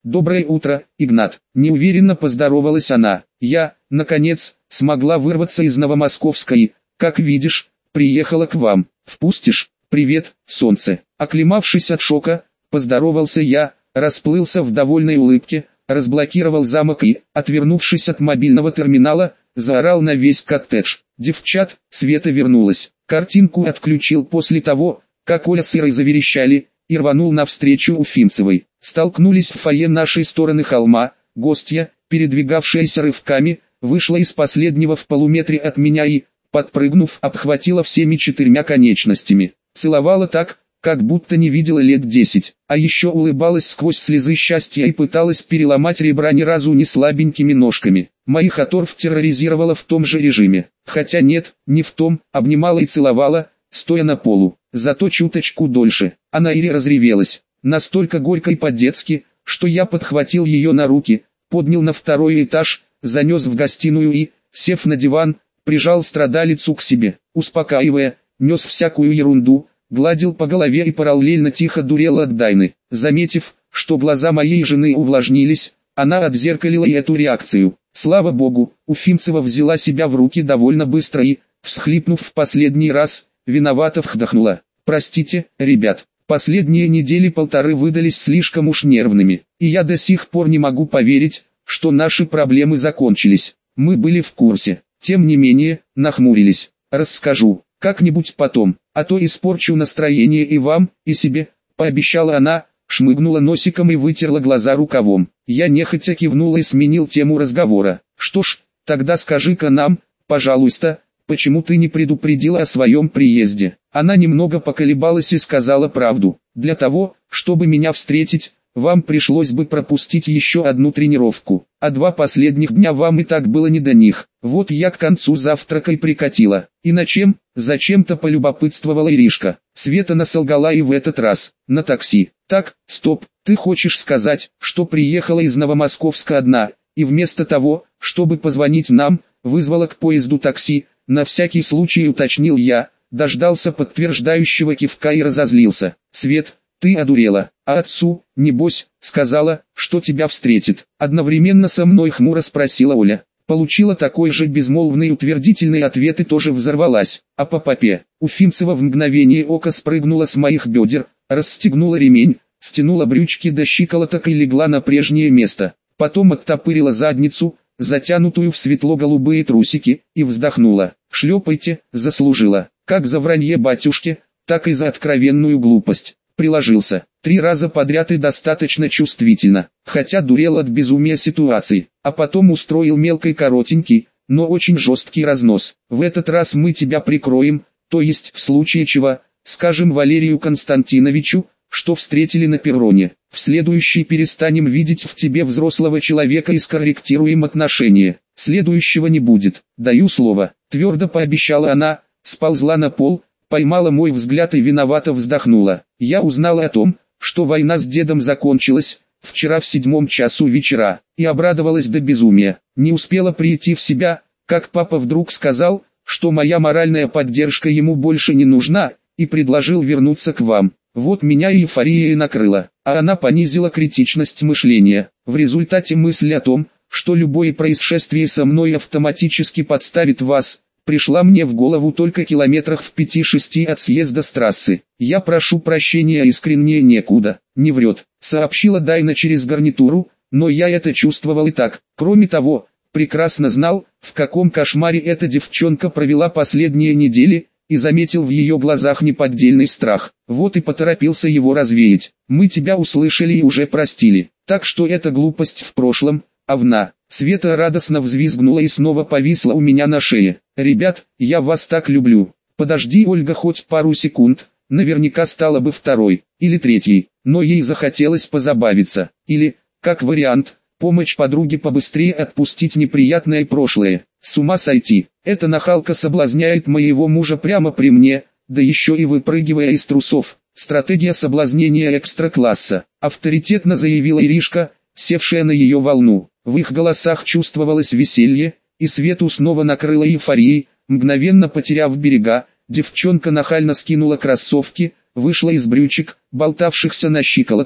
«Доброе утро, Игнат», — неуверенно поздоровалась она. «Я, наконец, смогла вырваться из Новомосковска и, как видишь, приехала к вам. Впустишь? Привет, солнце». Оклемавшись от шока, поздоровался я, расплылся в довольной улыбке, разблокировал замок и, отвернувшись от мобильного терминала, заорал на весь коттедж. «Девчат, Света вернулась». Картинку отключил после того, как Оля с Ирой заверещали, и рванул навстречу Уфимцевой. Столкнулись в фойе нашей стороны холма, гостья, передвигавшаяся рывками, вышла из последнего в полуметре от меня и, подпрыгнув, обхватила всеми 4 конечностями. Целовала так, как будто не видела лет 10, а еще улыбалась сквозь слезы счастья и пыталась переломать ребра ни разу не слабенькими ножками. Моих оторв терроризировала в том же режиме, хотя нет, не в том, обнимала и целовала, стоя на полу, зато чуточку дольше. Она Ире разревелась, настолько горько и по-детски, что я подхватил ее на руки, поднял на 2-й этаж, занес в гостиную и, сев на диван, прижал страдалицу к себе, успокаивая, нес всякую ерунду, гладил по голове и параллельно тихо дурел от Дайны. Заметив, что глаза моей жены увлажнились, она отзеркалила и эту реакцию. Слава богу, Уфимцева взяла себя в руки довольно быстро и, всхлипнув в последний раз, виновато вздохнула. «Простите, ребят, последние недели 1,5 выдались слишком уж нервными, и я до сих пор не могу поверить, что наши проблемы закончились. Мы были в курсе, тем не менее, нахмурились. Расскажу, как-нибудь потом, а то испорчу настроение и вам, и себе», пообещала она, шмыгнула носиком и вытерла глаза рукавом. Я нехотя кивнул и сменил тему разговора. «Что ж, тогда скажи-ка нам, пожалуйста, почему ты не предупредила о своем приезде?» Она немного поколебалась и сказала правду. «Для того, чтобы меня встретить, вам пришлось бы пропустить еще одну тренировку, а 2 последних дня вам и так было не до них. Вот я к концу завтрака и прикатила. И на чем?» Зачем-то полюбопытствовала Иришка. Света насолгала и в этот раз. «На такси». «Так, стоп, ты хочешь сказать, что приехала из Новомосковска одна, и вместо того, чтобы позвонить нам, вызвала к поезду такси?» На всякий случай уточнил я, дождался подтверждающего кивка и разозлился. «Свет, ты одурела, а отцу, небось, сказала, что тебя встретит?» Одновременно со мной хмуро спросила Оля. Получила такой же безмолвный утвердительный ответ и тоже взорвалась. А по попе, Уфимцева в мгновение ока спрыгнула с моих бедер, расстегнула ремень, стянула брючки до щиколоток и легла на прежнее место. Потом оттопырила задницу, затянутую в светло-голубые трусики, и вздохнула. «Шлепайте, заслужила, как за вранье батюшке, так и за откровенную глупость». Приложился 3 раза подряд и достаточно чувствительно, хотя дурел от безумия ситуации, а потом устроил мелкий коротенький, но очень жесткий разнос. «В этот раз мы тебя прикроем, то есть в случае чего, скажем Валерию Константиновичу, что встретили на перроне. В следующий перестанем видеть в тебе взрослого человека и скорректируем отношения. Следующего не будет, даю слово», твердо пообещала она, сползла на пол, поймала мой взгляд и виновато вздохнула. «Я узнала о том, что война с дедом закончилась, вчера в 7 часу вечера, и обрадовалась до безумия. Не успела прийти в себя, как папа вдруг сказал, что моя моральная поддержка ему больше не нужна, и предложил вернуться к вам. Вот меня и эйфория и накрыла, а она понизила критичность мышления. В результате мысль о том, что любое происшествие со мной автоматически подставит вас, пришла мне в голову только километрах в 5-6 от съезда с трассы. Я прошу прощения, искренне некуда, не врет», сообщила Дайна через гарнитуру, но я это чувствовал и так. Кроме того, прекрасно знал, в каком кошмаре эта девчонка провела последние недели, и заметил в ее глазах неподдельный страх. Вот и поторопился его развеять. «Мы тебя услышали и уже простили, так что эта глупость в прошлом, Авна». Света радостно взвизгнула и снова повисла у меня на шее. «Ребят, я вас так люблю». «Подожди, Ольга, хоть пару секунд, наверняка стала бы 2-й, или 3-й, но ей захотелось позабавиться. Или, как вариант, помочь подруге побыстрее отпустить неприятное прошлое. С ума сойти, эта нахалка соблазняет моего мужа прямо при мне, да еще и выпрыгивая из трусов. Стратегия соблазнения экстра-класса», авторитетно заявила Иришка, севшая на ее волну. В их голосах чувствовалось веселье, и Свету снова накрыло эйфорией. Мгновенно потеряв берега, девчонка нахально скинула кроссовки, вышла из брючек, болтавшихся на щиколотках,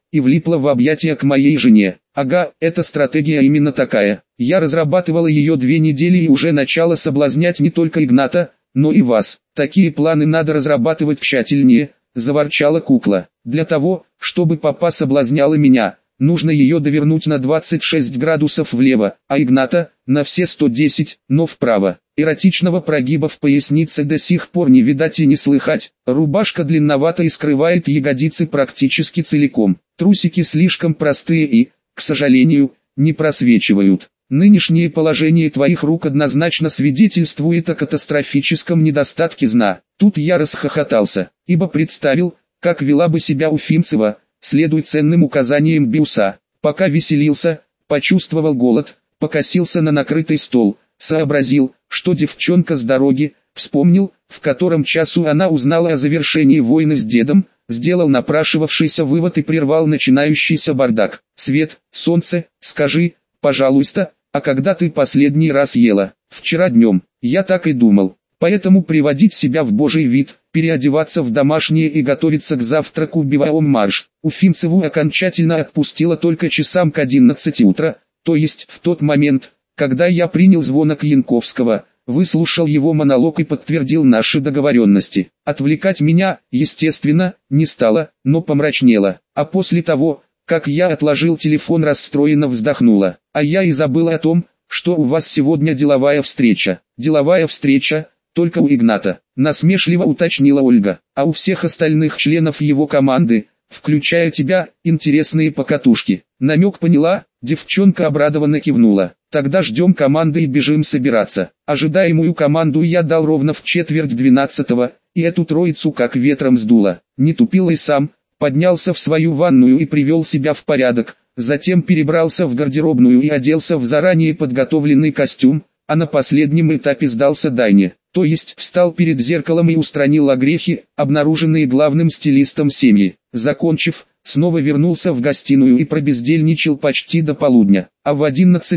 и влипла в объятия к моей жене. Ага, эта стратегия именно такая. Я разрабатывала ее 2 недели и уже начала соблазнять не только Игната, но и вас. Такие планы надо разрабатывать тщательнее, заворчала кукла. Для того, чтобы папа соблазняла меня, нужно ее довернуть на 26 градусов влево, а Игната на все 110, но вправо. Эротичного прогиба в пояснице до сих пор не видать и не слыхать. Рубашка длинновата и скрывает ягодицы практически целиком. Трусики слишком простые и, к сожалению, не просвечивают. Нынешнее положение твоих рук однозначно свидетельствует о катастрофическом недостатке сна. Тут я расхохотался, ибо представил, как вела бы себя Уфимцева, следуя ценным указаниям Биуса. Пока веселился, почувствовал голод, покосился на накрытый стол, сообразил, что девчонка с дороги, вспомнил, в котором часу она узнала о завершении войны с дедом, сделал напрашивавшийся вывод и прервал начинающийся бардак. «Свет, солнце, скажи, пожалуйста, а когда ты последний раз ела?» «Вчера днем, я так и думал. Поэтому приводить себя в божий вид, переодеваться в домашнее и готовиться к завтраку биваем марш». Уфимцеву окончательно отпустила только часам к 11 утра, то есть в тот момент, когда я принял звонок Янковского, выслушал его монолог и подтвердил наши договоренности. Отвлекать меня, естественно, не стало, но помрачнело. А после того, как я отложил телефон, расстроенно вздохнула. А я и забыла о том, что у вас сегодня деловая встреча. Деловая встреча, только у Игната, насмешливо уточнила Ольга. А у всех остальных членов его команды, включая тебя, интересные покатушки. Намек поняла, девчонка обрадованно кивнула. Тогда ждем команды и бежим собираться. Ожидаемую команду я дал ровно в 11:45, и эту троицу как ветром сдуло. Не тупил и сам, поднялся в свою ванную и привел себя в порядок, затем перебрался в гардеробную и оделся в заранее подготовленный костюм, а на последнем этапе сдался Дайне, то есть встал перед зеркалом и устранил огрехи, обнаруженные главным стилистом семьи. Закончив, снова вернулся в гостиную и пробездельничал почти до полудня, а в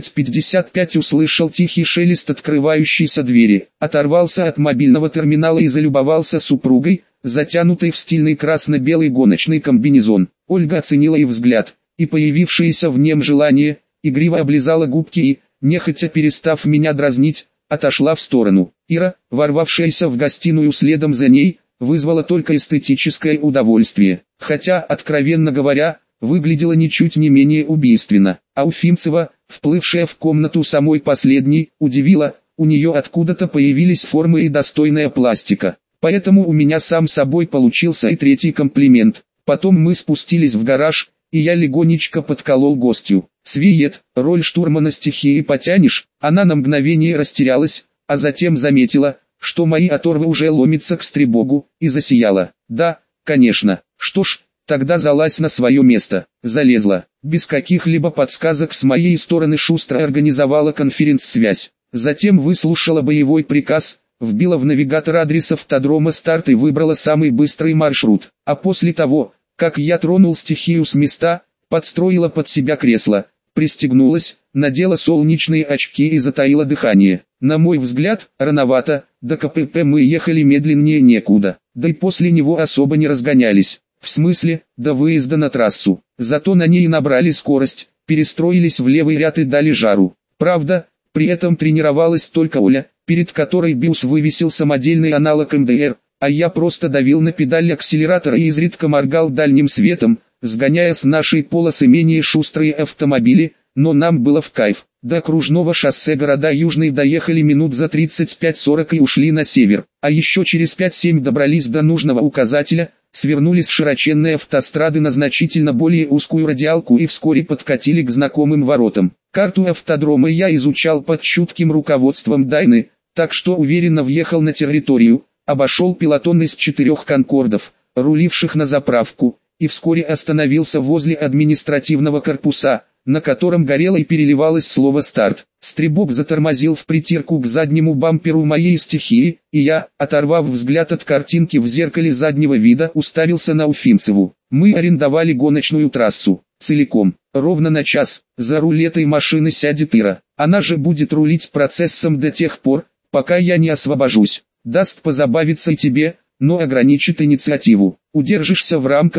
11:55 услышал тихий шелест открывающейся двери, оторвался от мобильного терминала и залюбовался супругой, затянутой в стильный красно-белый гоночный комбинезон. Ольга оценила и взгляд, и появившееся в нем желание, игриво облизала губки и, нехотя перестав меня дразнить, отошла в сторону. Ира, ворвавшаяся в гостиную следом за ней, вызвала только эстетическое удовольствие, хотя, откровенно говоря, выглядела ничуть не менее убийственно. А Уфимцева, вплывшая в комнату самой последней, удивила, у нее откуда-то появились формы и достойная пластика. Поэтому у меня сам собой получился и третий комплимент. Потом мы спустились в гараж, и я легонечко подколол гостью. «Свиет, роль штурмана стихии потянешь?» Она на мгновение растерялась, а затем заметила, что мои оторвы уже ломятся к стребогу, и засияла. «Да, конечно. Что ж, тогда залазь на свое место». Залезла. Без каких-либо подсказок с моей стороны шустро организовала конференц-связь. Затем выслушала боевой приказ, вбила в навигатор адрес автодрома старт и выбрала самый быстрый маршрут. А после того, как я тронул стихию с места, подстроила под себя кресло, пристегнулась, надела солнечные очки и затаила дыхание. На мой взгляд, рановато, до КПП мы ехали медленнее некуда, да и после него особо не разгонялись. В смысле, до выезда на трассу. Зато на ней набрали скорость, перестроились в левый ряд и дали жару. Правда, при этом тренировалась только Оля, перед которой Биус вывесил самодельный аналог МДР, а я просто давил на педаль акселератора и изредка моргал дальним светом, сгоняя с нашей полосы менее шустрые автомобили, но нам было в кайф. До окружного шоссе города Южный доехали минут за 35-40 и ушли на север, а еще через 5-7 добрались до нужного указателя, свернули с широченной автострады на значительно более узкую радиалку и вскоре подкатили к знакомым воротам. Карту автодрома я изучал под чутким руководством Дайны, так что уверенно въехал на территорию, обошел пелотон из 4 конкордов, руливших на заправку, и вскоре остановился возле административного корпуса, на котором горело и переливалось слово «старт». Стребок затормозил в притирку к заднему бамперу моей стихии, и я, оторвав взгляд от картинки в зеркале заднего вида, уставился на Уфимцеву. Мы арендовали гоночную трассу, целиком, ровно на час. За руль этой машины сядет Ира. Она же будет рулить процессом до тех пор, пока я не освобожусь. Даст позабавиться и тебе, но ограничит инициативу. Удержишься в рамках,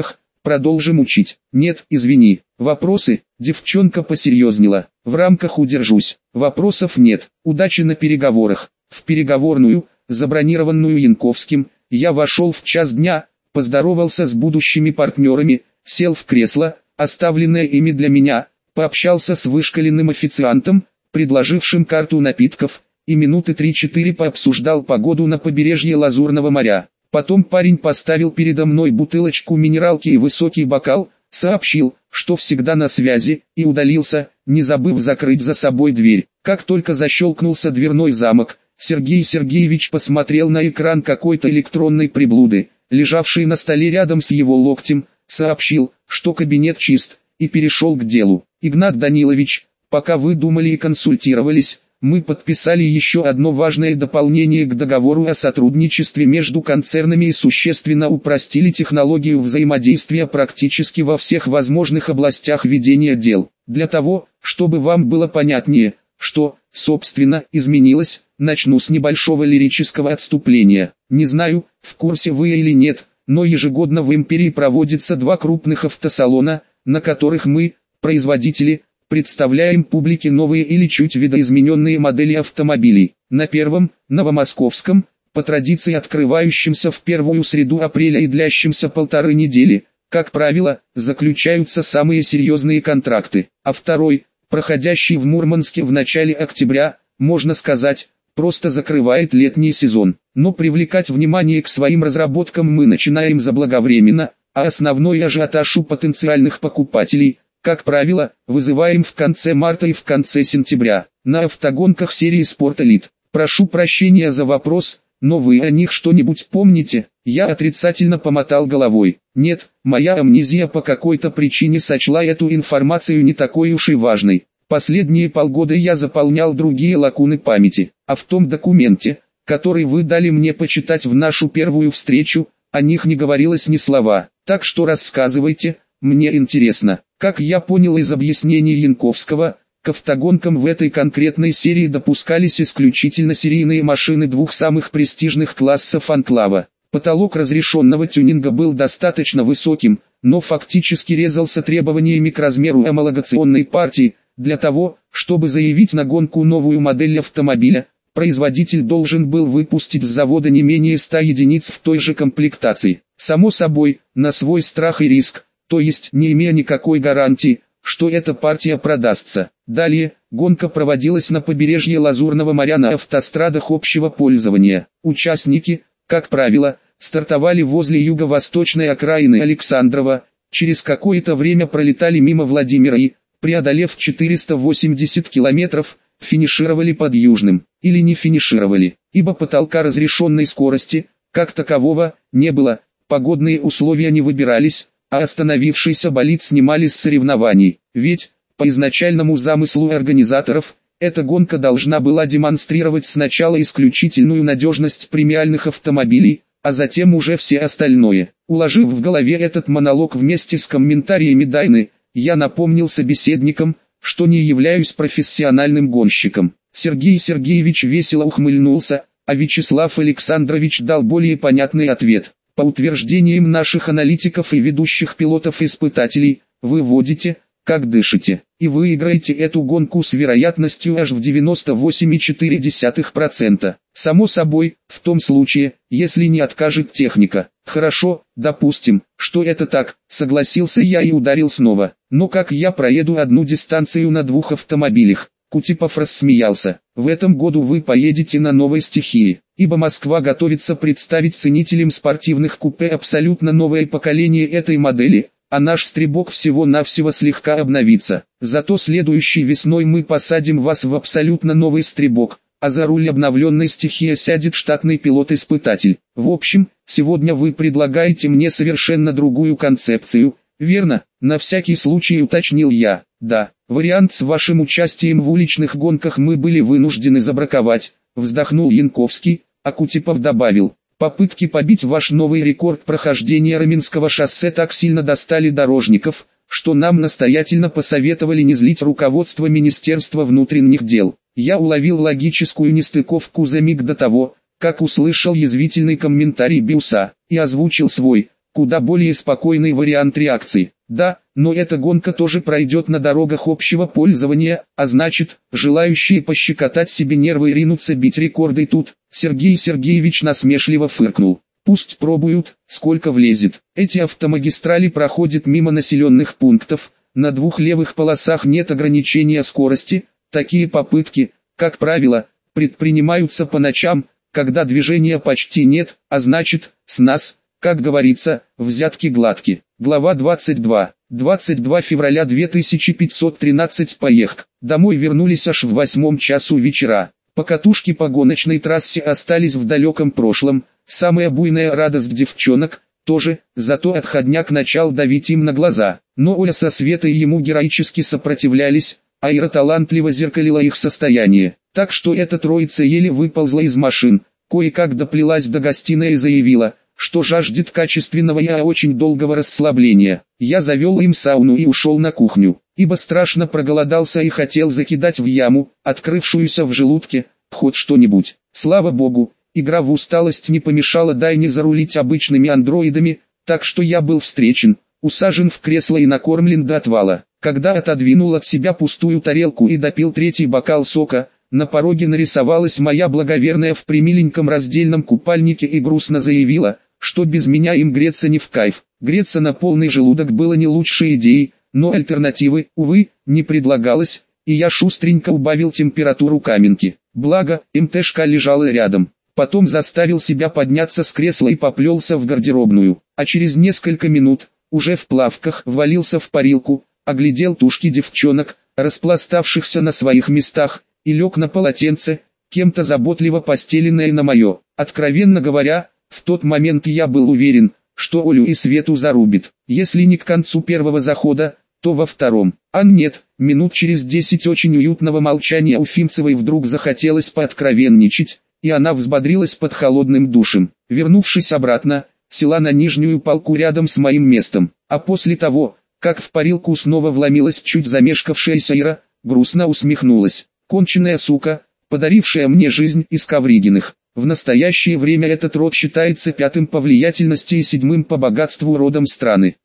продолжим учить. Нет, извини. Вопросы? Девчонка посерьезнела. В рамках удержусь. Вопросов нет. Удачи на переговорах. В переговорную, забронированную Янковским, я вошел в час дня, поздоровался с будущими партнерами, сел в кресло, оставленное ими для меня, пообщался с вышкаленным официантом, предложившим карту напитков, и минуты 3-4 пообсуждал погоду на побережье Лазурного моря. Потом парень поставил передо мной бутылочку минералки и высокий бокал, сообщил, что всегда на связи, и удалился, не забыв закрыть за собой дверь. Как только защелкнулся дверной замок, Сергей Сергеевич посмотрел на экран какой-то электронной приблуды, лежавшей на столе рядом с его локтем, сообщил, что кабинет чист, и перешел к делу. Игнат Данилович, пока вы думали и консультировались, мы подписали еще одно важное дополнение к договору о сотрудничестве между концернами и существенно упростили технологию взаимодействия практически во всех возможных областях ведения дел. Для того, чтобы вам было понятнее, что, собственно, изменилось, начну с небольшого лирического отступления. Не знаю, в курсе вы или нет, но ежегодно в империи проводится 2 крупных автосалона, на которых мы, производители, представляем публике новые или чуть видоизмененные модели автомобилей. На первом, новомосковском, по традиции открывающемся в первую среду апреля и длящемся 1,5 недели, как правило, заключаются самые серьезные контракты. А второй, проходящий в Мурманске в начале октября, можно сказать, просто закрывает летний сезон. Но привлекать внимание к своим разработкам мы начинаем заблаговременно, а основной ажиотаж у потенциальных покупателей, как правило, вызываем в конце марта и в конце сентября, на автогонках серии Sport Elite. Прошу прощения за вопрос, но вы о них что-нибудь помните? Я отрицательно помотал головой. Нет, моя амнезия по какой-то причине сочла эту информацию не такой уж и важной. Последние полгода я заполнял другие лакуны памяти, а в том документе, который вы дали мне почитать в нашу первую встречу, о них не говорилось ни слова. Так что рассказывайте, мне интересно. Как я понял из объяснений Янковского, к автогонкам в этой конкретной серии допускались исключительно серийные машины 2 самых престижных классов анклава. Потолок разрешенного тюнинга был достаточно высоким, но фактически резался требованиями к размеру homologaционной партии. Для того, чтобы заявить на гонку новую модель автомобиля, производитель должен был выпустить с завода не менее 100 единиц в той же комплектации. Само собой, на свой страх и риск, то есть не имея никакой гарантии, что эта партия продастся. Далее, гонка проводилась на побережье Лазурного моря на автострадах общего пользования. Участники, как правило, стартовали возле юго-восточной окраины Александрова, через какое-то время пролетали мимо Владимира и, преодолев 480 километров, финишировали под Южным, или не финишировали, ибо потолка разрешенной скорости, как такового, не было, погодные условия не выбирались, а остановившийся болид снимали с соревнований, ведь, по изначальному замыслу организаторов, эта гонка должна была демонстрировать сначала исключительную надежность премиальных автомобилей, а затем уже все остальное. Уложив в голове этот монолог вместе с комментариями Дайны, я напомнил собеседникам, что не являюсь профессиональным гонщиком. Сергей Сергеевич весело ухмыльнулся, а Вячеслав Александрович дал более понятный ответ. По утверждениям наших аналитиков и ведущих пилотов-испытателей, вы водите, как дышите, и выиграете эту гонку с вероятностью аж в 98,4%. Само собой, в том случае, если не откажет техника. Хорошо, допустим, что это так, согласился я и ударил снова. Но как я проеду одну дистанцию на 2 автомобилях? Кутипов рассмеялся. В этом году вы поедете на новой стихии, ибо Москва готовится представить ценителям спортивных купе абсолютно новое поколение этой модели, а наш стрибок всего-навсего слегка обновится. Зато следующей весной мы посадим вас в абсолютно новый стрибок, а за руль обновленной стихии сядет штатный пилот-испытатель. В общем, сегодня вы предлагаете мне совершенно другую концепцию, верно? На всякий случай уточнил я. Да, вариант с вашим участием в уличных гонках мы были вынуждены забраковать, вздохнул Янковский, а Кутипов добавил. Попытки побить ваш новый рекорд прохождения Раменского шоссе так сильно достали дорожников, что нам настоятельно посоветовали не злить руководство Министерства внутренних дел. Я уловил логическую нестыковку за миг до того, как услышал язвительный комментарий Биуса, и озвучил свой, куда более спокойный вариант реакции. Да, но эта гонка тоже пройдет на дорогах общего пользования, а значит, желающие пощекотать себе нервы ринутся бить рекорды тут. Сергей Сергеевич насмешливо фыркнул. Пусть пробуют, сколько влезет. Эти автомагистрали проходят мимо населенных пунктов, на двух левых полосах нет ограничения скорости. Такие попытки, как правило, предпринимаются по ночам, когда движения почти нет, а значит, с нас, как говорится, взятки гладки. Глава 22. 22 февраля 2513. Поехк. Домой вернулись аж в 8 часу вечера. Покатушки по гоночной трассе остались в далеком прошлом. Самая буйная радость девчонок, тоже, зато отходняк начал давить им на глаза. Но Оля со Светой ему героически сопротивлялись, а Ира талантливо зеркалила их состояние. Так что эта троица еле выползла из машин, кое-как доплелась до гостиной и заявила, что жаждет качественного и очень долгого расслабления. Я завел им сауну и ушел на кухню, ибо страшно проголодался и хотел закидать в яму, открывшуюся в желудке, хоть что-нибудь. Слава богу, игра в усталость не помешала Дайне зарулить обычными андроидами, так что я был встречен, усажен в кресло и накормлен до отвала. Когда отодвинул от себя пустую тарелку и допил третий бокал сока, на пороге нарисовалась моя благоверная в премиленьком раздельном купальнике и грустно заявила, что без меня им греться не в кайф. Греться на полный желудок было не лучшей идеей, но альтернативы, увы, не предлагалось, и я шустренько убавил температуру каменки. Благо, МТшка лежала рядом. Потом заставил себя подняться с кресла и поплелся в гардеробную, а через несколько минут, уже в плавках, ввалился в парилку, оглядел тушки девчонок, распластавшихся на своих местах, и лег на полотенце, кем-то заботливо постеленное на мое. Откровенно говоря, в тот момент я был уверен, что Олю и Свету зарубит, если не к концу первого захода, то во втором. А нет, минут через 10 очень уютного молчания Уфимцевой вдруг захотелось пооткровенничать, и она взбодрилась под холодным душем. Вернувшись обратно, села на нижнюю полку рядом с моим местом, а после того, как в парилку снова вломилась чуть замешкавшаяся Ира, грустно усмехнулась. Конченая сука, подарившая мне жизнь из Ковригиных. В настоящее время этот род считается пятым по влиятельности и седьмым по богатству родом страны.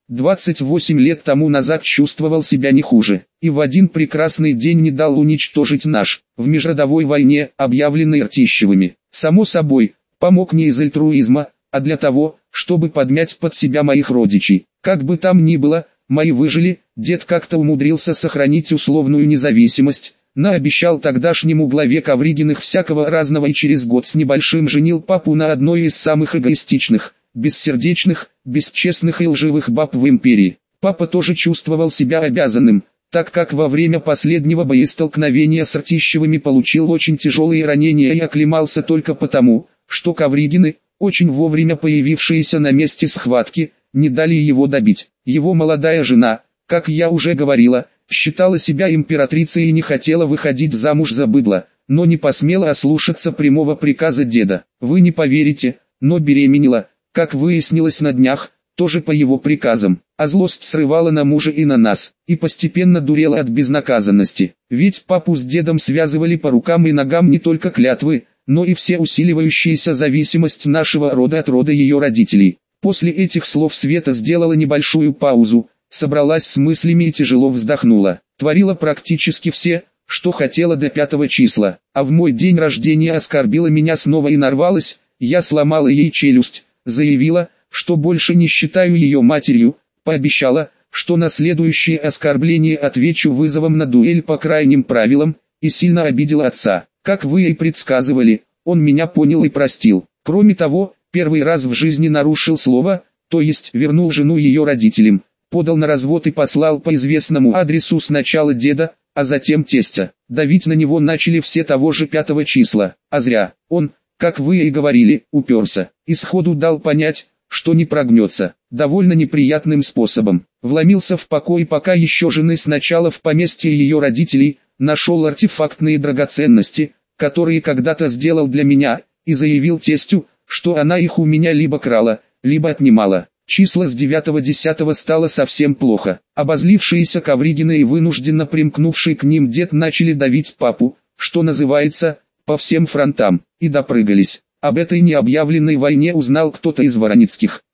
28 лет тому назад чувствовал себя не хуже, и в один прекрасный день не дал уничтожить наш, в межродовой войне, объявленной Ртищевыми. Само собой, помог не из альтруизма, а для того, чтобы подмять под себя моих родичей. Как бы там ни было, мои выжили, дед как-то умудрился сохранить условную независимость, наобещал тогдашнему главе Ковригиных всякого разного и через год с небольшим женил папу на одной из самых эгоистичных, бессердечных, бесчестных и лживых баб в империи. Папа тоже чувствовал себя обязанным, так как во время последнего боестолкновения с Ртищевыми получил очень тяжелые ранения и оклемался только потому, что Ковригины, очень вовремя появившиеся на месте схватки, не дали его добить. Его молодая жена, как я уже говорила, считала себя императрицей и не хотела выходить замуж за быдло, но не посмела ослушаться прямого приказа деда. Вы не поверите, но беременела, как выяснилось на днях, тоже по его приказам, а злость срывала на мужа и на нас, и постепенно дурела от безнаказанности. Ведь папу с дедом связывали по рукам и ногам не только клятвы, но и все усиливающаяся зависимость нашего рода от рода ее родителей. После этих слов Света сделала небольшую паузу, собралась с мыслями и тяжело вздохнула. Творила практически все, что хотела до 5 числа, а в мой день рождения оскорбила меня снова и нарвалась, я сломала ей челюсть, заявила, что больше не считаю ее матерью, пообещала, что на следующее оскорбление отвечу вызовом на дуэль по крайним правилам, и сильно обидела отца. Как вы и предсказывали, он меня понял и простил. Кроме того, первый раз в жизни нарушил слово, то есть вернул жену ее родителям, подал на развод и послал по известному адресу сначала деда, а затем тестя. Давить на него начали все того же 5 числа, а зря. Он, как вы и говорили, уперся, и сходу дал понять, что не прогнется. Довольно неприятным способом. Вломился в покой пока еще жены сначала в поместье ее родителей, нашел артефактные драгоценности, которые когда-то сделал для меня, и заявил тестю, что она их у меня либо крала, либо отнимала. Числа с 9-10 стало совсем плохо. Обозлившиеся Ковригины и вынужденно примкнувший к ним дед начали давить папу, что называется, по всем фронтам, и допрыгались. Об этой необъявленной войне узнал кто-то из Вороницких.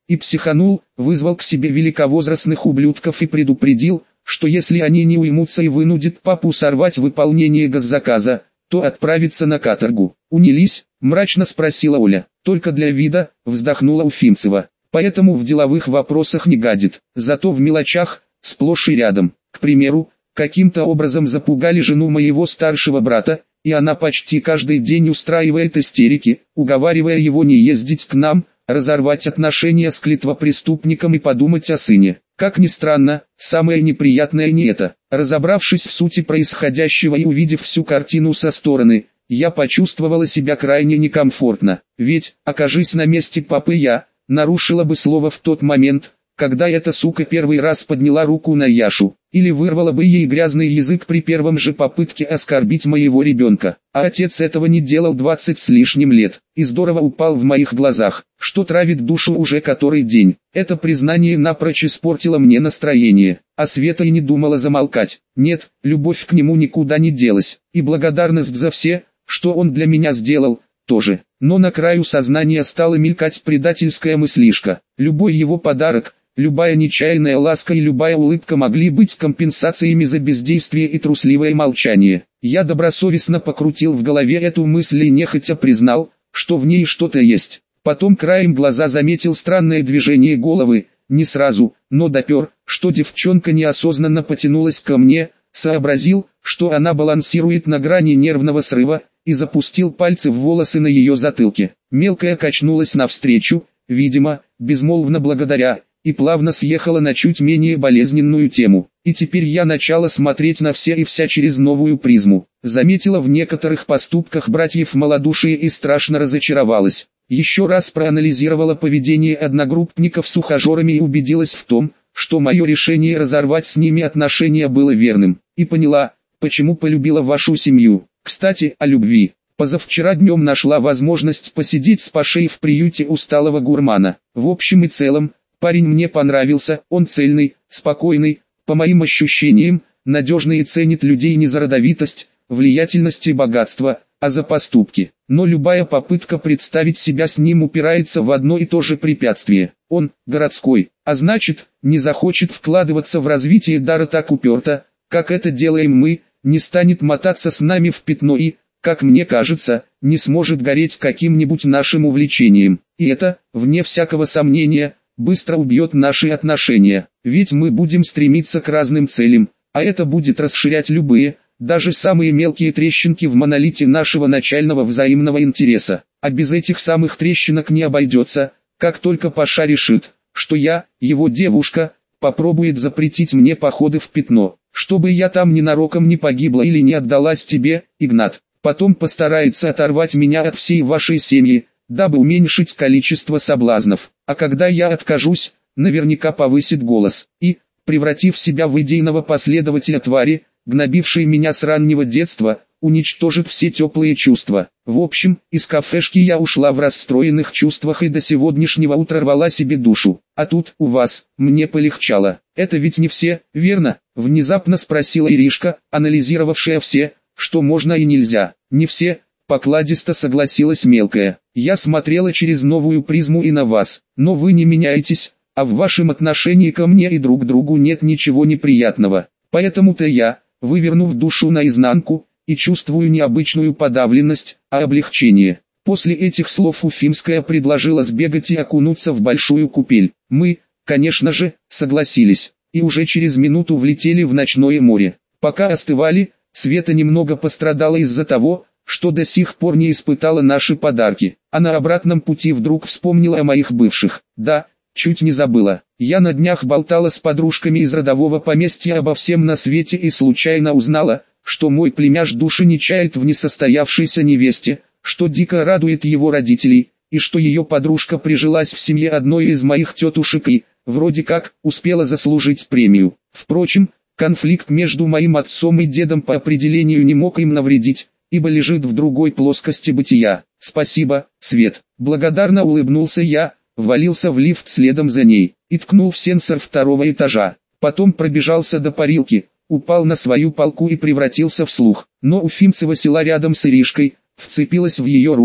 и психанул, вызвал к себе великовозрастных ублюдков и предупредил, что если они не уймутся и вынудят папу сорвать выполнение госзаказа, то отправиться на каторгу. «Унялись?» – мрачно спросила Оля. «Только для вида», – вздохнула Уфимцева. «Поэтому в деловых вопросах не гадит, зато в мелочах, сплошь и рядом. К примеру, каким-то образом запугали жену моего старшего брата, и она почти каждый день устраивает истерики, уговаривая его не ездить к нам, разорвать отношения с клетвопреступником и подумать о сыне. Как ни странно, самое неприятное не это. Разобравшись в сути происходящего и увидев всю картину со стороны, я почувствовала себя крайне некомфортно. Ведь, окажись на месте папы, я нарушила бы слово в тот момент, когда эта сука первый раз подняла руку на Яшу, или вырвала бы ей грязный язык при первом же попытке оскорбить моего ребенка. А отец этого не делал 20 с лишним лет, и здорово упал в моих глазах, что травит душу уже который день. Это признание напрочь испортило мне настроение, а Света и не думала замолкать. Нет, любовь к нему никуда не делась, и благодарность за все, что он для меня сделал, тоже. Но на краю сознания стала мелькать предательская мыслишка. Любой его подарок, любая нечаянная ласка и любая улыбка могли быть компенсациями за бездействие и трусливое молчание. Я добросовестно покрутил в голове эту мысль и нехотя признал, что в ней что-то есть. Потом краем глаза заметил странное движение головы, не сразу, но допер, что девчонка неосознанно потянулась ко мне, сообразил, что она балансирует на грани нервного срыва, и запустил пальцы в волосы на ее затылке. Мелкая качнулась навстречу, видимо, безмолвно благодаря, и плавно съехала на чуть менее болезненную тему. И теперь я начала смотреть на все и вся через новую призму. Заметила в некоторых поступках братьев малодушие и страшно разочаровалась. Еще раз проанализировала поведение одногруппников с ухажерами и убедилась в том, что мое решение разорвать с ними отношения было верным. И поняла, почему полюбила вашу семью. Кстати, о любви. Позавчера днем нашла возможность посидеть с Пашей в приюте усталого гурмана. В общем и целом, парень мне понравился, он цельный, спокойный, по моим ощущениям, надежный и ценит людей не за родовитость, влиятельность и богатство, а за поступки. Но любая попытка представить себя с ним упирается в одно и то же препятствие. Он городской, а значит, не захочет вкладываться в развитие дара так уперто, как это делаем мы, не станет мотаться с нами в пятно и, как мне кажется, не сможет гореть каким-нибудь нашим увлечением. И это, вне всякого сомнения, быстро убьет наши отношения. Ведь мы будем стремиться к разным целям, а это будет расширять любые, даже самые мелкие трещинки в монолите нашего начального взаимного интереса. А без этих самых трещинок не обойдется, как только Паша решит, что я, его девушка, попробует запретить мне походы в пятно. Чтобы я там ненароком не погибла или не отдалась тебе, Игнат. Потом постарается оторвать меня от всей вашей семьи, дабы уменьшить количество соблазнов. А когда я откажусь, наверняка повысит голос. И, превратив себя в идейного последователя твари, гнобившей меня с раннего детства, уничтожит все теплые чувства. В общем, из кафешки я ушла в расстроенных чувствах и до сегодняшнего утра рвала себе душу. А тут, у вас, мне полегчало. Это ведь не все, верно? Внезапно спросила Иришка, анализировавшая все, что можно и нельзя. Не все, покладисто согласилась мелкая. Я смотрела через новую призму и на вас, но вы не меняетесь, а в вашем отношении ко мне и друг другу нет ничего неприятного. Поэтому-то я, вывернув душу наизнанку, и чувствую не обычную подавленность, а облегчение. После этих слов Уфимская предложила сбегать и окунуться в большую купель. Мы, конечно же, согласились, и уже через минуту влетели в ночное море. Пока остывали, Света немного пострадала из-за того, что до сих пор не испытала наши подарки, а на обратном пути вдруг вспомнила о моих бывших. Да, чуть не забыла. Я на днях болтала с подружками из родового поместья обо всем на свете и случайно узнала, что мой племяш души не чает в несостоявшейся невесте, что дико радует его родителей, и что ее подружка прижилась в семье одной из моих тетушек и, вроде как, успела заслужить премию. Впрочем, конфликт между моим отцом и дедом по определению не мог им навредить, ибо лежит в другой плоскости бытия. Спасибо, Свет. Благодарно улыбнулся я, ввалился в лифт следом за ней, и ткнул в сенсор второго этажа. Потом пробежался до парилки, упал на свою палку и превратился в слух. Но Уфимцева села рядом с Иришкой, вцепилась в ее руку,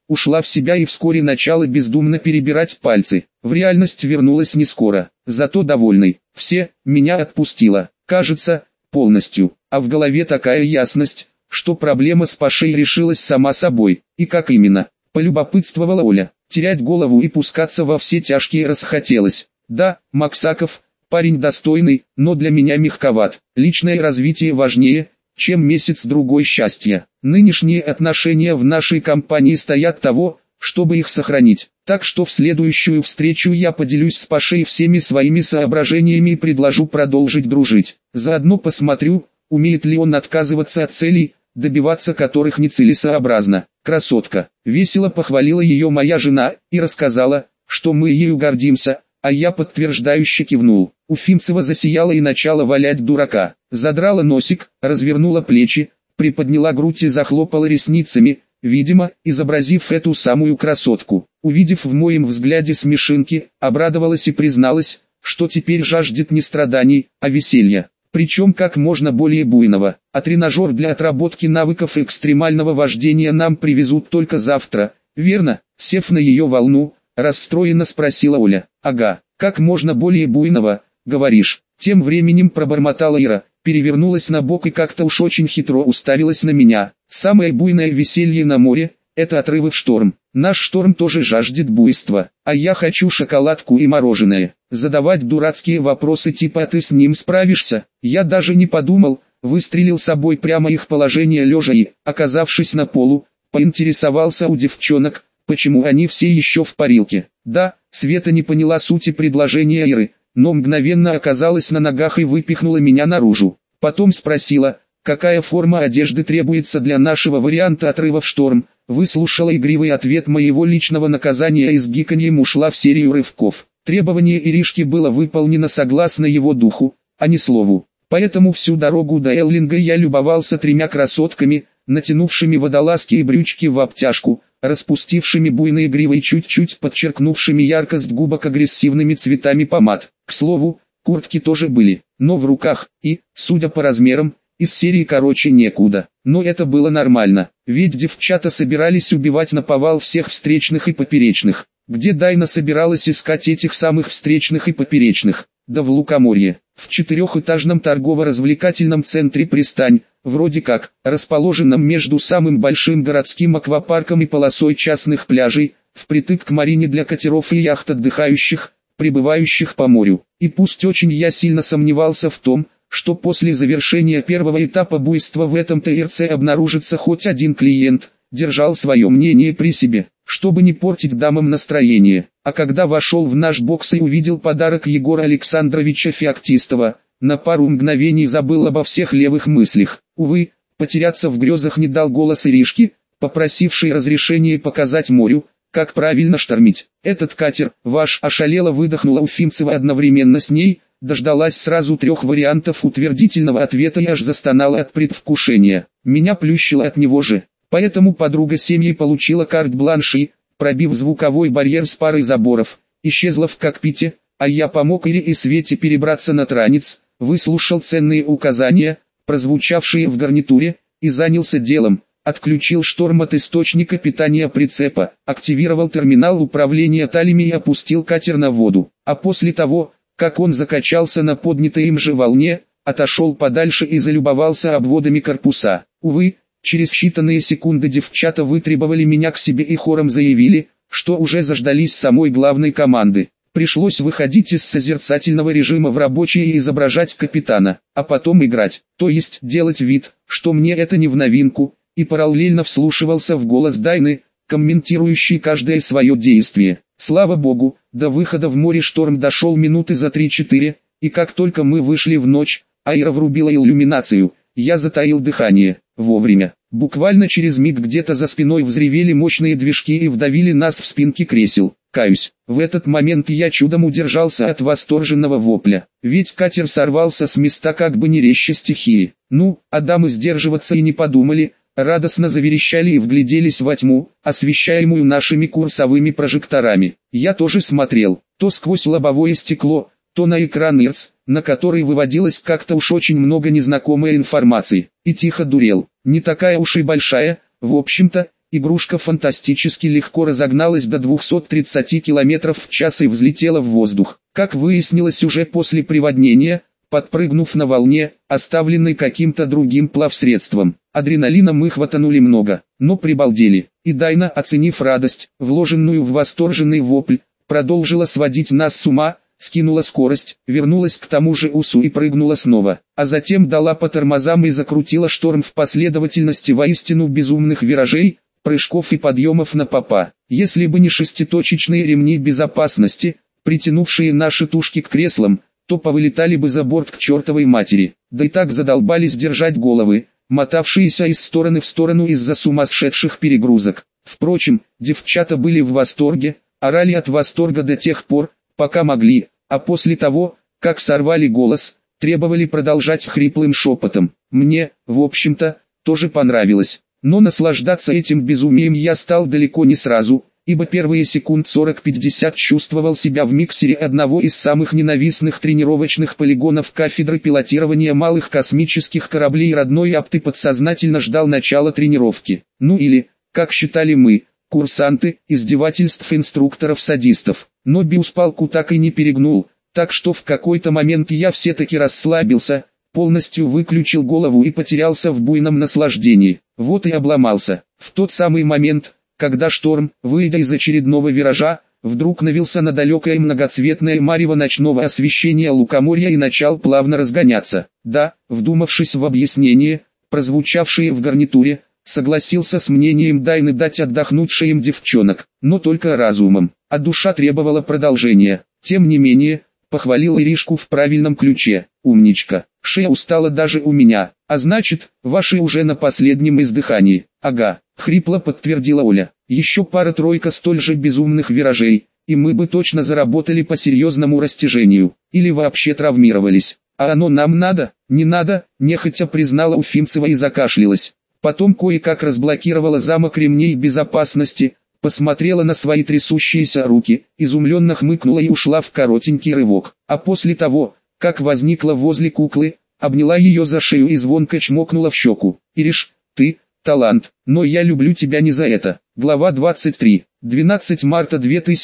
ушла в себя и вскоре начала бездумно перебирать пальцы. В реальность вернулась не скоро, зато довольной. Все, меня отпустила, кажется, полностью. А в голове такая ясность, что проблема с Пашей решилась сама собой. И как именно? Полюбопытствовала Оля. Терять голову и пускаться во все тяжкие расхотелось. Да, Максаков, парень достойный, но для меня мягковат. Личное развитие важнее, чем месяц-другой счастья. Нынешние отношения в нашей компании стоят того, чтобы их сохранить. Так что в следующую встречу я поделюсь с Пашей всеми своими соображениями и предложу продолжить дружить. Заодно посмотрю, умеет ли он отказываться от целей, добиваться которых нецелесообразно. Красотка. Весело похвалила ее моя жена и рассказала, что мы ею гордимся, а я подтверждающе кивнул. Уфимцева засияла и начала валять дурака. Задрала носик, развернула плечи, приподняла грудь и захлопала ресницами, видимо, изобразив эту самую красотку. Увидев в моем взгляде смешинки, обрадовалась и призналась, что теперь жаждет не страданий, а веселья. Причем как можно более буйного. А тренажер для отработки навыков экстремального вождения нам привезут только завтра, верно? Сев на ее волну, расстроенно спросила Оля. Ага, как можно более буйного, говоришь? Тем временем пробормотала Ира, перевернулась на бок и как-то уж очень хитро уставилась на меня. Самое буйное веселье на море – это отрывы в шторм. Наш шторм тоже жаждет буйства, а я хочу шоколадку и мороженое. Задавать дурацкие вопросы типа «а ты с ним справишься?» Я даже не подумал, выстрелил собой прямо их положение лежа и, оказавшись на полу, поинтересовался у девчонок, почему они все еще в парилке. Да, Света не поняла сути предложения Иры, но мгновенно оказалась на ногах и выпихнула меня наружу. Потом спросила, какая форма одежды требуется для нашего варианта отрыва в шторм. Выслушала игривый ответ моего личного наказания и с гиканьем ушла в серию рывков. Требование Иришки было выполнено согласно его духу, а не слову. Поэтому всю дорогу до Эллинга я любовался тремя красотками, натянувшими водолазки и брючки в обтяжку, распустившими буйные гривы и чуть-чуть подчеркнувшими яркость губок агрессивными цветами помад. К слову, куртки тоже были, но в руках, и, судя по размерам, из серии короче некуда. Но это было нормально, ведь девчата собирались убивать наповал всех встречных и поперечных. Где Дайна собиралась искать этих самых встречных и поперечных? Да в Лукоморье, в 4-этажном торгово-развлекательном центре «Пристань», вроде как, расположенном между самым большим городским аквапарком и полосой частных пляжей, впритык к марине для катеров и яхт отдыхающих, прибывающих по морю. И пусть очень я сильно сомневался в том, что после завершения первого этапа буйства в этом ТРЦ обнаружится хоть один клиент, держал свое мнение при себе, чтобы не портить дамам настроение. А когда вошел в наш бокс и увидел подарок Егора Александровича Феоктистова, на пару мгновений забыл обо всех левых мыслях. Увы, потеряться в грезах не дал голос Иришки, попросившей разрешения показать морю, как правильно штормить. «Этот катер, ваш», ошалело выдохнула Уфимцева одновременно с ней, дождалась сразу 3 вариантов утвердительного ответа и аж застонала от предвкушения. Меня плющило от него же. Поэтому подруга семьи получила карт-бланш и, пробив звуковой барьер с парой заборов, исчезла в кокпите, а я помог Ире и Свете перебраться на транец, выслушал ценные указания, прозвучавшие в гарнитуре, и занялся делом. Отключил шторм от источника питания прицепа, активировал терминал управления талями и опустил катер на воду. А после того, как он закачался на поднятой им же волне, отошел подальше и залюбовался обводами корпуса. Увы, через считанные секунды девчата вытребовали меня к себе и хором заявили, что уже заждались самой главной команды. Пришлось выходить из созерцательного режима в рабочий и изображать капитана, а потом играть, то есть делать вид, что мне это не в новинку, и параллельно вслушивался в голос Дайны, комментирующий каждое свое действие. Слава богу, до выхода в море шторм дошел минуты за 3-4, и как только мы вышли в ночь, Айра врубила иллюминацию, я затаил дыхание. Вовремя. Буквально через миг где-то за спиной взревели мощные движки и вдавили нас в спинки кресел. Каюсь, в этот момент я чудом удержался от восторженного вопля, ведь катер сорвался с места как бы не резче стихии. Ну, а дамы сдерживаться и не подумали, радостно заверещали и вгляделись во тьму, освещаемую нашими курсовыми прожекторами. Я тоже смотрел, то сквозь лобовое стекло, то на экран ИРЦ, на который выводилось как-то уж очень много незнакомой информации, и тихо дурел. Не такая уж и большая, в общем-то, Игрушка фантастически легко разогналась до 230 км в час и взлетела в воздух. Как выяснилось уже после приводнения, подпрыгнув на волне, оставленной каким-то другим плавсредством. Адреналина мы хватанули много, но прибалдели. И Дайна, оценив радость, вложенную в восторженный вопль, продолжила сводить нас с ума, скинула скорость, вернулась к тому же усу и прыгнула снова, а затем дала по тормозам и закрутила шторм в последовательности воистину безумных виражей, прыжков и подъемов на попа. Если бы не шеститочечные ремни безопасности, притянувшие наши тушки к креслам, то повылетали бы за борт к чертовой матери. Да и так задолбались держать головы, мотавшиеся из стороны в сторону из-за сумасшедших перегрузок. Впрочем, девчата были в восторге, орали от восторга до тех пор, пока могли, а после того, как сорвали голос, требовали продолжать хриплым шепотом. Мне, в общем-то, тоже понравилось. Но наслаждаться этим безумием я стал далеко не сразу, ибо первые секунд 40-50 чувствовал себя в миксере одного из самых ненавистных тренировочных полигонов кафедры пилотирования малых космических кораблей родной Апты, подсознательно ждал начала тренировки. Ну или, как считали мы, курсанты, издевательств инструкторов-садистов. Но биуспалку так и не перегнул, так что в какой-то момент я все-таки расслабился, полностью выключил голову и потерялся в буйном наслаждении. Вот и обломался. В тот самый момент, когда шторм, выйдя из очередного виража, вдруг навился на далекое многоцветное марево ночного освещения лукоморья и начал плавно разгоняться. Да, вдумавшись в объяснение, прозвучавшие в гарнитуре, согласился с мнением Дайны дать отдохнувшим им девчонок, но только разумом, а душа требовала продолжения. Тем не менее, похвалил Иришку в правильном ключе. Умничка, шея устала даже у меня, а значит, ваши уже на последнем издыхании. Ага, хрипло подтвердила Оля. Еще пара-тройка столь же безумных виражей, и мы бы точно заработали по серьезному растяжению, или вообще травмировались. А оно нам надо? Не надо, нехотя признала Уфимцева и закашлялась. Потом кое-как разблокировала замок ремней безопасности, посмотрела на свои трясущиеся руки, изумленно хмыкнула и ушла в коротенький рывок. А после того, как возникла возле куклы, обняла ее за шею и звонко чмокнула в щеку. «Ириш, ты – талант, но я люблю тебя не за это». Глава 23. 12 марта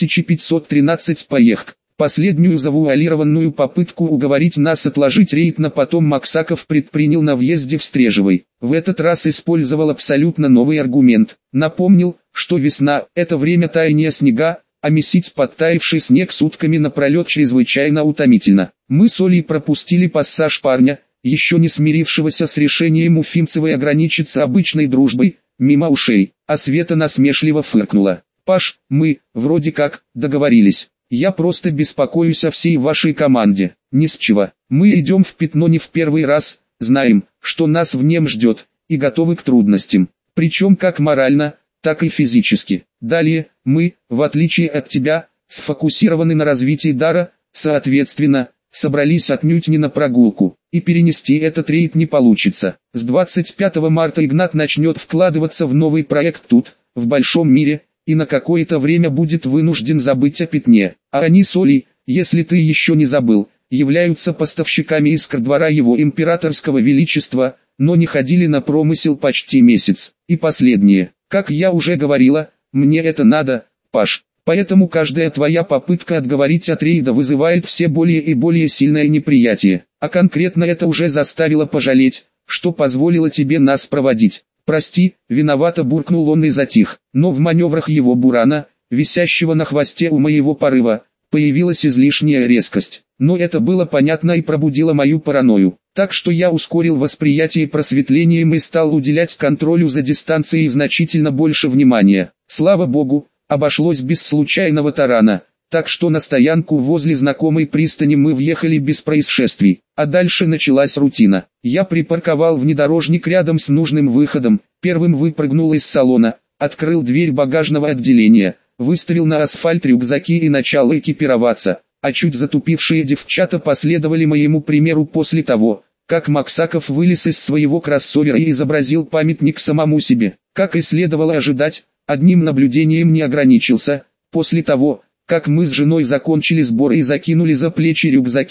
2513. Поехк. Последнюю завуалированную попытку уговорить нас отложить рейд на потом Максаков предпринял на въезде в Стрежевой. В этот раз использовал абсолютно новый аргумент. Напомнил, что весна – это время таяния снега, а месить подтаявший снег сутками напролет чрезвычайно утомительно. Мы с Олей пропустили пассаж парня, еще не смирившегося с решением Уфимцевой ограничиться обычной дружбой, мимо ушей, а Света насмешливо фыркнула. «Паш, мы, вроде как, договорились. Я просто беспокоюсь о всей вашей команде. Ни с чего. Мы идем в пятно не в первый раз, знаем, что нас в нем ждет, и готовы к трудностям. Причем как морально, так и физически. Далее, мы, в отличие от тебя, сфокусированы на развитии дара, соответственно, собрались отнюдь не на прогулку, и перенести этот рейд не получится. С 25 марта Игнат начнет вкладываться в новый проект тут, в большом мире, и на какое-то время будет вынужден забыть о пятне. А они с Олей, если ты еще не забыл, являются поставщиками искр-двора его императорского величества, но не ходили на промысел почти месяц. И последнее, как я уже говорила, мне это надо, Паш. Поэтому каждая твоя попытка отговорить от рейда вызывает все более и более сильное неприятие. А конкретно это уже заставило пожалеть, что позволило тебе нас проводить. «Прости», — виновато буркнул он и затих, но в маневрах его бурана, висящего на хвосте у моего порыва, появилась излишняя резкость. Но это было понятно и пробудило мою паранойю. Так что я ускорил восприятие просветлением и стал уделять контролю за дистанцией значительно больше внимания. Слава богу, обошлось без случайного тарана, так что на стоянку возле знакомой пристани мы въехали без происшествий. А дальше началась рутина. Я припарковал внедорожник рядом с нужным выходом, первым выпрыгнул из салона, открыл дверь багажного отделения, выставил на асфальт рюкзаки и начал экипироваться, а чуть затупившие девчата последовали моему примеру после того, как Максаков вылез из своего кроссовера и изобразил памятник самому себе. Как и следовало ожидать, одним наблюдением не ограничился. После того, как мы с женой закончили сбор и закинули за плечи рюкзаки,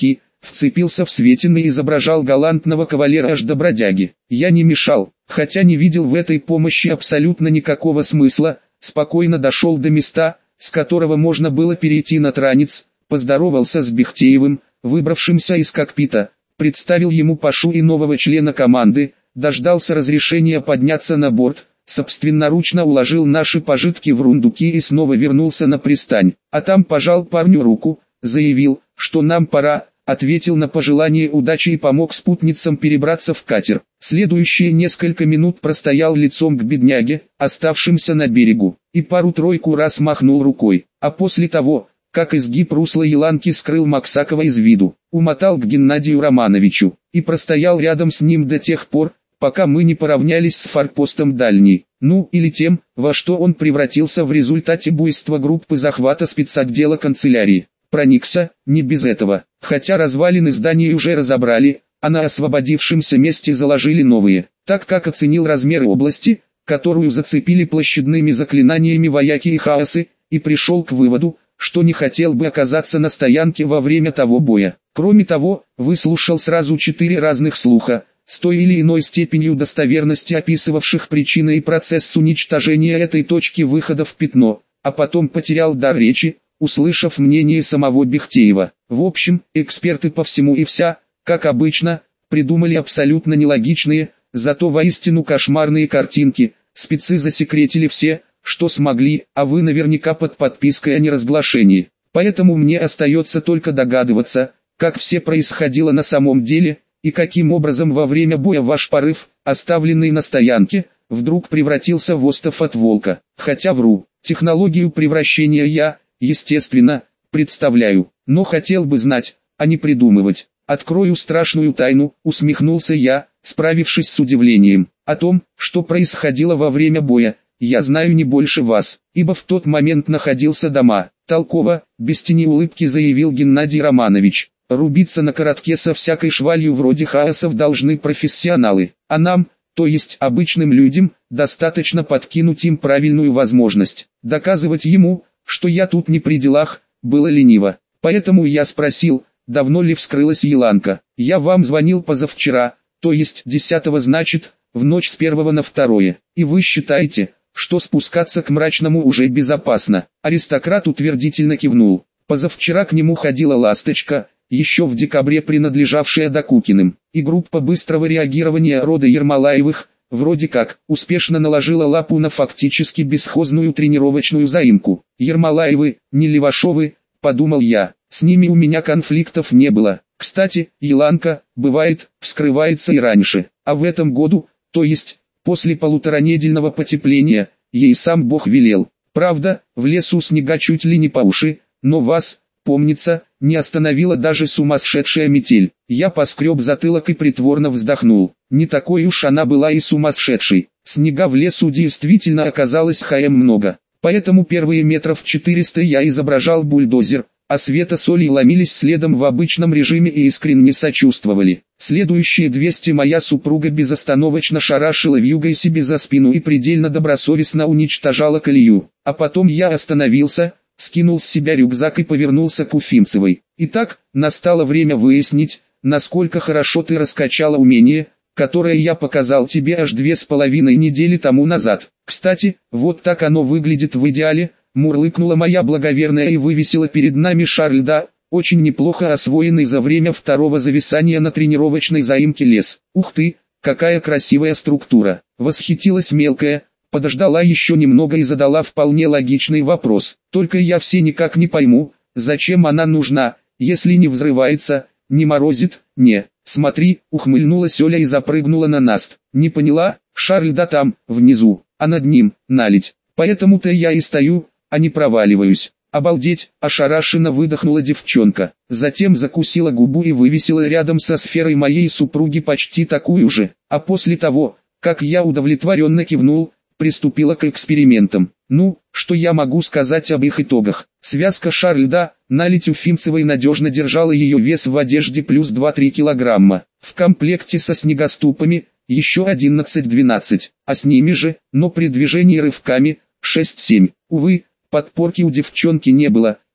вцепился в Светин и изображал галантного кавалера аж до бродяги. Я не мешал, хотя не видел в этой помощи абсолютно никакого смысла, спокойно дошел до места, с которого можно было перейти на транец, поздоровался с Бехтеевым, выбравшимся из кокпита, представил ему Пашу и нового члена команды, дождался разрешения подняться на борт, собственноручно уложил наши пожитки в рундуки и снова вернулся на пристань, а там пожал парню руку, заявил, что нам пора, ответил на пожелание удачи и помог спутницам перебраться в катер. Следующие несколько минут простоял лицом к бедняге, оставшимся на берегу, и пару-тройку раз махнул рукой, а после того, как изгиб русла Еланки скрыл Максакова из виду, умотал к Геннадию Романовичу, и простоял рядом с ним до тех пор, пока мы не поравнялись с форпостом Дальний, ну или тем, во что он превратился в результате буйства группы захвата спецотдела канцелярии. Проникся, не без этого, хотя развалины зданий уже разобрали, а на освободившемся месте заложили новые, так как оценил размеры области, которую зацепили площадными заклинаниями вояки и хаосы, и пришел к выводу, что не хотел бы оказаться на стоянке во время того боя. Кроме того, выслушал сразу 4 разных слуха, с той или иной степенью достоверности описывавших причины и процесс уничтожения этой точки выхода в пятно, а потом потерял дар речи, услышав мнение самого Бехтеева. В общем, эксперты по всему и вся, как обычно, придумали абсолютно нелогичные, зато воистину кошмарные картинки, спецы засекретили все, что смогли, а вы наверняка под подпиской о неразглашении. Поэтому мне остается только догадываться, как все происходило на самом деле, и каким образом во время боя ваш порыв, оставленный на стоянке, вдруг превратился в остов от волка. Хотя вру, технологию превращения я, естественно, представляю, но хотел бы знать, а не придумывать. Открою страшную тайну, усмехнулся я, справившись с удивлением. О том, что происходило во время боя, я знаю не больше вас, ибо в тот момент находился дома. Толково, без тени улыбки заявил Геннадий Романович. Рубиться на коротке со всякой швалью вроде хаосов должны профессионалы, а нам, то есть обычным людям, достаточно подкинуть им правильную возможность. Доказывать ему, что я тут не при делах, было лениво. Поэтому я спросил, давно ли вскрылась Еланка. Я вам звонил позавчера, то есть 10-го значит, в ночь с 1 на 2, и вы считаете, что спускаться к мрачному уже безопасно. Аристократ утвердительно кивнул. Позавчера к нему ходила ласточка, еще в декабре принадлежавшая Докукиным, и группа быстрого реагирования рода Ермолаевых, вроде как, успешно наложила лапу на фактически бесхозную тренировочную заимку. Ермолаевы, не Левашовы, подумал я, с ними у меня конфликтов не было. Кстати, Еланка, бывает, вскрывается и раньше, а в этом году, то есть, после полуторанедельного потепления, ей сам Бог велел. Правда, в лесу снега чуть ли не по уши, но вас, помнится, не остановила даже сумасшедшая метель. Я поскреб затылок и притворно вздохнул. Не такой уж она была и сумасшедшей. Снега в лесу действительно оказалось много. Поэтому первые метров 400 я изображал бульдозер, а Света с Олей ломились следом в обычном режиме и искренне сочувствовали. Следующие 200 моя супруга безостановочно шарашила вьюгой себе за спину и предельно добросовестно уничтожала колею. А потом я остановился, скинул с себя рюкзак и повернулся к Уфимцевой. Итак, настало время выяснить, насколько хорошо ты раскачала умение, которое я показал тебе аж 2,5 недели тому назад. Кстати, вот так оно выглядит в идеале, мурлыкнула моя благоверная и вывесила перед нами шар льда, очень неплохо освоенный за время второго зависания на тренировочной заимке лес. Ух ты, какая красивая структура! Восхитилась мелкая, подождала еще немного и задала вполне логичный вопрос. Только я все никак не пойму, зачем она нужна, если не взрывается, не морозит, не. Смотри, ухмыльнулась Оля и запрыгнула на наст. Не поняла, шар льда там, внизу, а над ним, наледь. Поэтому-то я и стою, а не проваливаюсь. Обалдеть, ошарашенно выдохнула девчонка. Затем закусила губу и вывесила рядом со сферой моей супруги почти такую же. А после того, как я удовлетворенно кивнул, приступила к экспериментам. Ну, что я могу сказать об их итогах? Связка шар льда, наледь Уфимцевой надежно держала ее вес в одежде плюс 2-3 килограмма. В комплекте со снегоступами, еще 11-12, а с ними же, но при движении рывками, 6-7. Увы, подпорки у девчонки не было,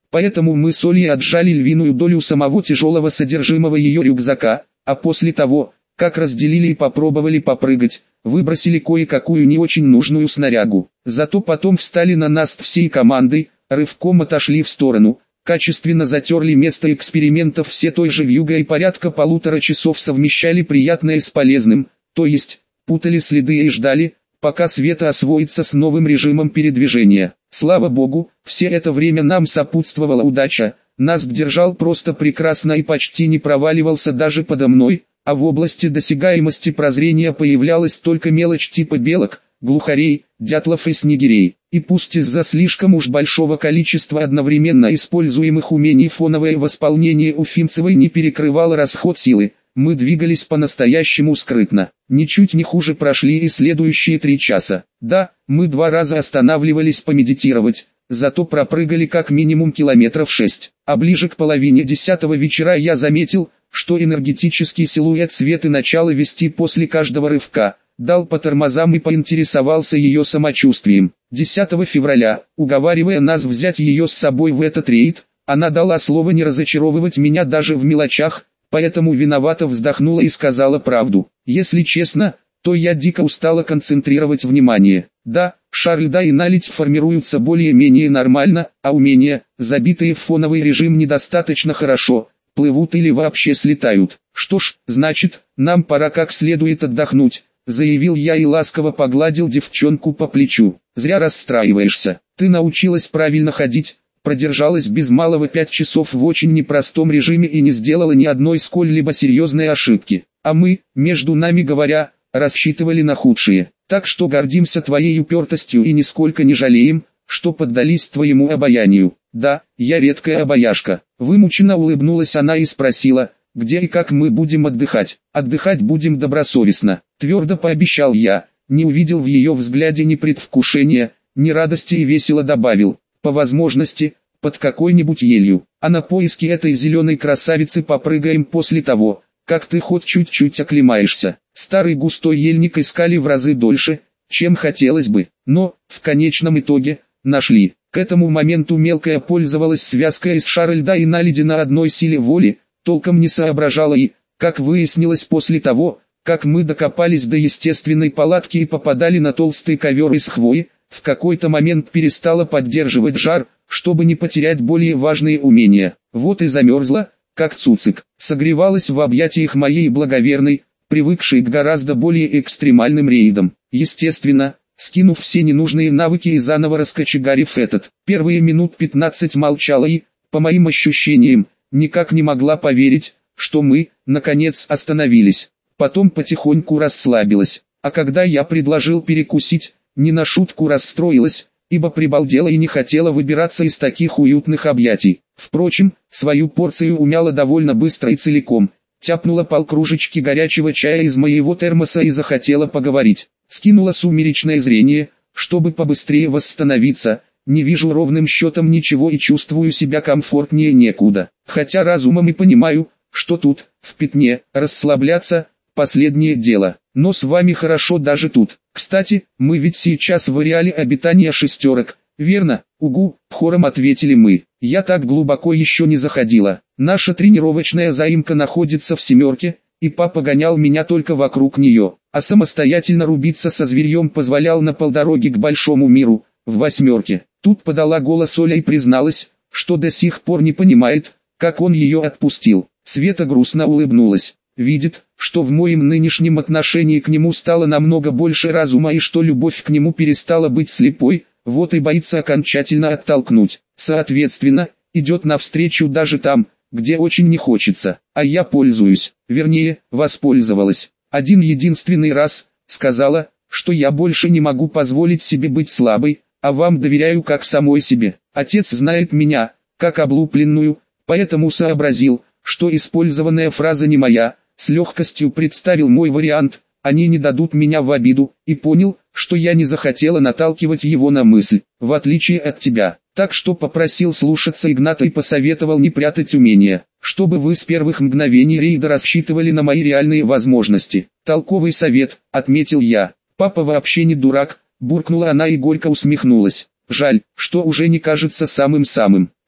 поэтому мы с Олей отжали львиную долю самого тяжелого содержимого ее рюкзака, а после того, как разделили и попробовали попрыгать, выбросили кое-какую не очень нужную снарягу. Зато потом встали на наст всей командой, рывком отошли в сторону, качественно затерли место экспериментов все той же вьюгой и порядка 1,5 часов совмещали приятное с полезным, то есть, путали следы и ждали, пока Света освоится с новым режимом передвижения. Слава Богу, все это время нам сопутствовала удача, нас держал просто прекрасно и почти не проваливался даже подо мной, а в области досягаемости прозрения появлялась только мелочь типа белок, глухарей, дятлов и снегирей. И пусть из-за слишком уж большого количества одновременно используемых умений фоновое восполнение Уфимцевой не перекрывало расход силы, мы двигались по-настоящему скрытно. Ничуть не хуже прошли и следующие 3 часа. Да, мы 2 раза останавливались помедитировать, зато пропрыгали как минимум километров 6. А ближе к половине 10-го вечера я заметил, что энергетический силуэт Светы начало вести после каждого рывка, дал по тормозам и поинтересовался ее самочувствием. 10 февраля, уговаривая нас взять ее с собой в этот рейд, она дала слово не разочаровывать меня даже в мелочах, поэтому виновато вздохнула и сказала правду. Если честно, то я дико устала концентрировать внимание. Да, шар льда и наледь формируются более-менее нормально, а умения, забитые в фоновый режим недостаточно хорошо, плывут или вообще слетают. Что ж, значит, нам пора как следует отдохнуть, заявил я и ласково погладил девчонку по плечу. Зря расстраиваешься, ты научилась правильно ходить, продержалась без малого 5 часов в очень непростом режиме и не сделала ни одной сколь-либо серьезной ошибки. А мы, между нами говоря, рассчитывали на худшее. Так что гордимся твоей упертостью и нисколько не жалеем, что поддались твоему обаянию. Да, я редкая обаяшка. Вымученно улыбнулась она и спросила, где и как мы будем отдыхать. Отдыхать будем добросовестно, твердо пообещал я. Не увидел в ее взгляде ни предвкушения, ни радости и весело добавил, по возможности, под какой-нибудь елью. А на поиски этой зеленой красавицы попрыгаем после того, как ты хоть чуть-чуть оклемаешься. Старый густой ельник искали в разы дольше, чем хотелось бы, но, в конечном итоге, нашли. К этому моменту мелкая пользовалась связкой из шара льда и наледи на одной силе воли, толком не соображала и, как выяснилось после того, как мы докопались до естественной палатки и попадали на толстый ковер из хвои, в какой-то момент перестала поддерживать жар, чтобы не потерять более важные умения. Вот и замерзла, как цуцик, согревалась в объятиях моей благоверной, привыкшей к гораздо более экстремальным рейдам. Естественно, скинув все ненужные навыки и заново раскочегарив этот, первые минут 15 молчала и, по моим ощущениям, никак не могла поверить, что мы, наконец, остановились. Потом потихоньку расслабилась, а когда я предложил перекусить, не на шутку расстроилась, ибо прибалдела и не хотела выбираться из таких уютных объятий. Впрочем, свою порцию умяла довольно быстро и целиком, тяпнула полкружечки горячего чая из моего термоса и захотела поговорить. Скинула сумеречное зрение, чтобы побыстрее восстановиться, не вижу ровным счетом ничего и чувствую себя комфортнее некуда. Хотя разумом и понимаю, что тут, в пятне, расслабляться – последнее дело. Но с вами хорошо даже тут. Кстати, мы ведь сейчас в ареале обитания шестерок, верно? Угу, хором ответили мы. Я так глубоко еще не заходила. Наша тренировочная заимка находится в семерке, и папа гонял меня только вокруг нее, а самостоятельно рубиться со зверьем позволял на полдороге к большому миру, в 8. Тут подала голос Оля и призналась, что до сих пор не понимает, как он ее отпустил. Света грустно улыбнулась. Видит, что в моем нынешнем отношении к нему стало намного больше разума и что любовь к нему перестала быть слепой, вот и боится окончательно оттолкнуть. Соответственно, идет навстречу даже там, где очень не хочется. А я пользуюсь, вернее, воспользовалась. Один единственный раз, сказала, что я больше не могу позволить себе быть слабой, а вам доверяю как самой себе. Отец знает меня, как облупленную, поэтому сообразил, что использованная фраза не моя, с легкостью представил мой вариант, они не дадут меня в обиду, и понял, что я не захотела наталкивать его на мысль, в отличие от тебя. Так что попросил слушаться Игната и посоветовал не прятать умения, чтобы вы с первых мгновений рейда рассчитывали на мои реальные возможности. Толковый совет, отметил я. Папа вообще не дурак, буркнула она и горько усмехнулась. Жаль, что уже не кажется самым-самым.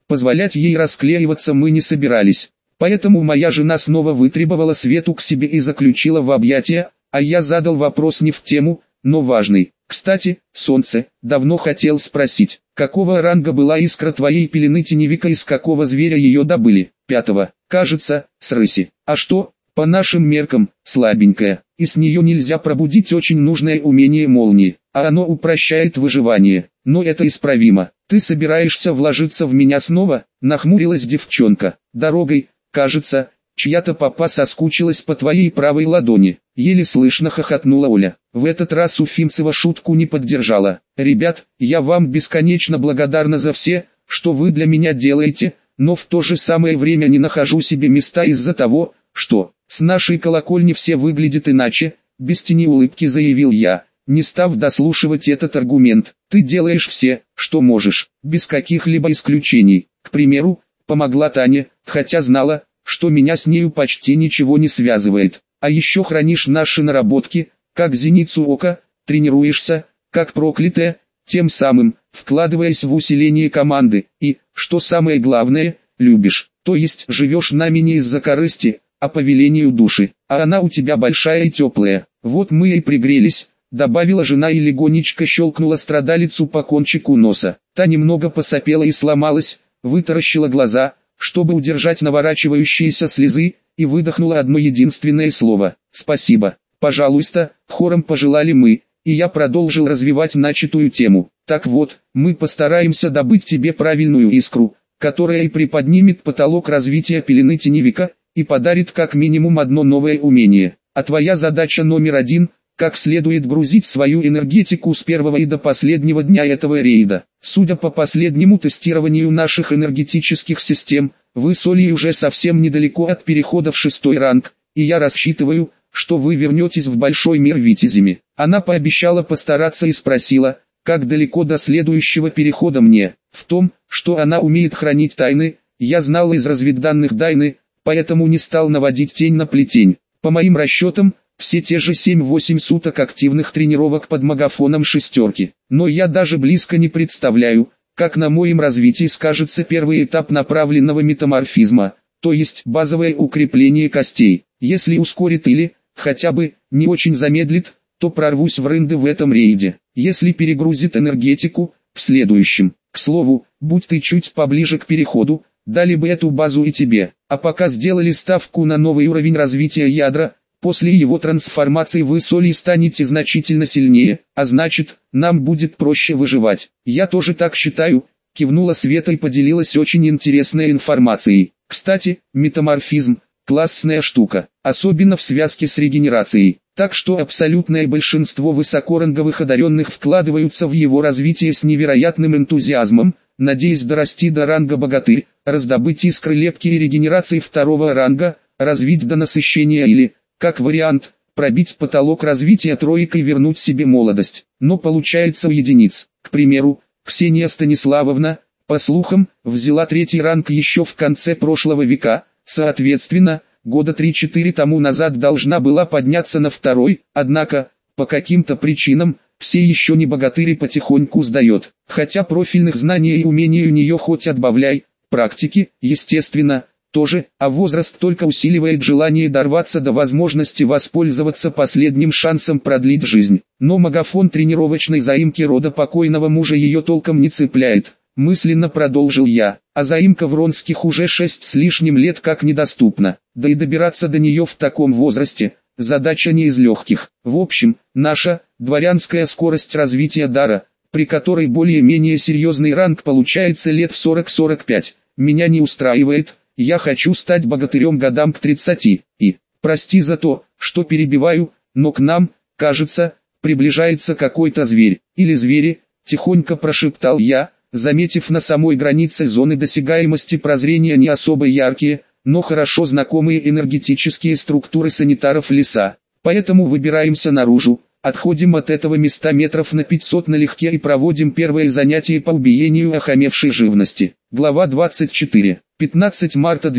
Позволять ей расклеиваться мы не собирались. Поэтому моя жена снова вытребовала Свету к себе и заключила в объятия, а я задал вопрос не в тему, но важный. Кстати, Солнце, давно хотел спросить, какого ранга была искра твоей пелены теневика, из какого зверя ее добыли? 5-го, кажется, с рыси. А что, по нашим меркам, слабенькая, и с нее нельзя пробудить очень нужное умение молнии, а оно упрощает выживание, но это исправимо. Ты собираешься вложиться в меня снова? Нахмурилась девчонка. Дорогой, кажется, чья-то папа соскучилась по твоей правой ладони. Еле слышно хохотнула Оля. В этот раз Уфимцева шутку не поддержала. Ребят, я вам бесконечно благодарна за все, что вы для меня делаете, но в то же самое время не нахожу себе места из-за того, что с нашей колокольни все выглядит иначе, без тени улыбки заявил я, не став дослушивать этот аргумент. Ты делаешь все, что можешь, без каких-либо исключений. К примеру, помогла Тане, хотя знала, что меня с нею почти ничего не связывает. А еще хранишь наши наработки, как зеницу ока, тренируешься, как проклятая, тем самым, вкладываясь в усиление команды, и, что самое главное, любишь, то есть живешь нами не из-за корысти, а по велению души, а она у тебя большая и теплая. Вот мы и пригрелись, добавила жена и легонечко щелкнула страдалицу по кончику носа. Та немного посопела и сломалась, вытаращила глаза, чтобы удержать наворачивающиеся слезы, и выдохнула одно единственное слово «Спасибо». «Пожалуйста», хором пожелали мы, и я продолжил развивать начатую тему. Так вот, мы постараемся добыть тебе правильную искру, которая и приподнимет потолок развития пелены теневика, и подарит как минимум одно новое умение. А твоя задача номер 1 – как следует грузить свою энергетику с первого и до последнего дня этого рейда. Судя по последнему тестированию наших энергетических систем, вы с Олей уже совсем недалеко от перехода в 6-й ранг, и я рассчитываю, что вы вернетесь в большой мир витязями. Она пообещала постараться и спросила, как далеко до следующего перехода мне. В том, что она умеет хранить тайны, я знал из разведданных Дайны, поэтому не стал наводить тень на плетень. По моим расчетам, все те же 7-8 суток активных тренировок под магафоном шестерки. Но я даже близко не представляю, как на моем развитии скажется первый этап направленного метаморфизма, то есть базовое укрепление костей. Если ускорит или, хотя бы, не очень замедлит, то прорвусь в рынды в этом рейде. Если перегрузит энергетику, в следующем. К слову, будь ты чуть поближе к переходу, дали бы эту базу и тебе. А пока сделали ставку на новый уровень развития ядра, после его трансформации вы с Олей станете значительно сильнее, а значит, нам будет проще выживать. Я тоже так считаю, кивнула Света и поделилась очень интересной информацией. Кстати, метаморфизм – классная штука, особенно в связке с регенерацией. Так что абсолютное большинство высокоранговых одаренных вкладываются в его развитие с невероятным энтузиазмом, надеясь дорасти до ранга богатырь, раздобыть искры лепки и регенерации 2-го ранга, развить до насыщения или, как вариант, пробить потолок развития тройкой и вернуть себе молодость. Но получается у единиц. К примеру, Ксения Станиславовна, по слухам, взяла 3-й ранг еще в конце прошлого века, соответственно, года 3-4 тому назад должна была подняться на 2-й, однако, по каким-то причинам, все еще не богатыри потихоньку сдает. Хотя профильных знаний и умений у нее хоть отбавляй, практики, естественно, тоже, а возраст только усиливает желание дорваться до возможности воспользоваться последним шансом продлить жизнь. Но магафон тренировочной заимки рода покойного мужа ее толком не цепляет, мысленно продолжил я, а заимка Вронских уже 6 с лишним лет как недоступна, да и добираться до нее в таком возрасте – задача не из легких. В общем, наша, дворянская скорость развития дара, при которой более-менее серьезный ранг получается лет в 40-45, меня не устраивает. Я хочу стать богатырем годам к 30, и, прости за то, что перебиваю, но к нам, кажется, приближается какой-то зверь, или звери, тихонько прошептал я, заметив на самой границе зоны досягаемости прозрения не особо яркие, но хорошо знакомые энергетические структуры санитаров леса. Поэтому выбираемся наружу, отходим от этого места метров на 500 налегке и проводим первое занятие по убиению охамевшей живности. Глава 24. 15 марта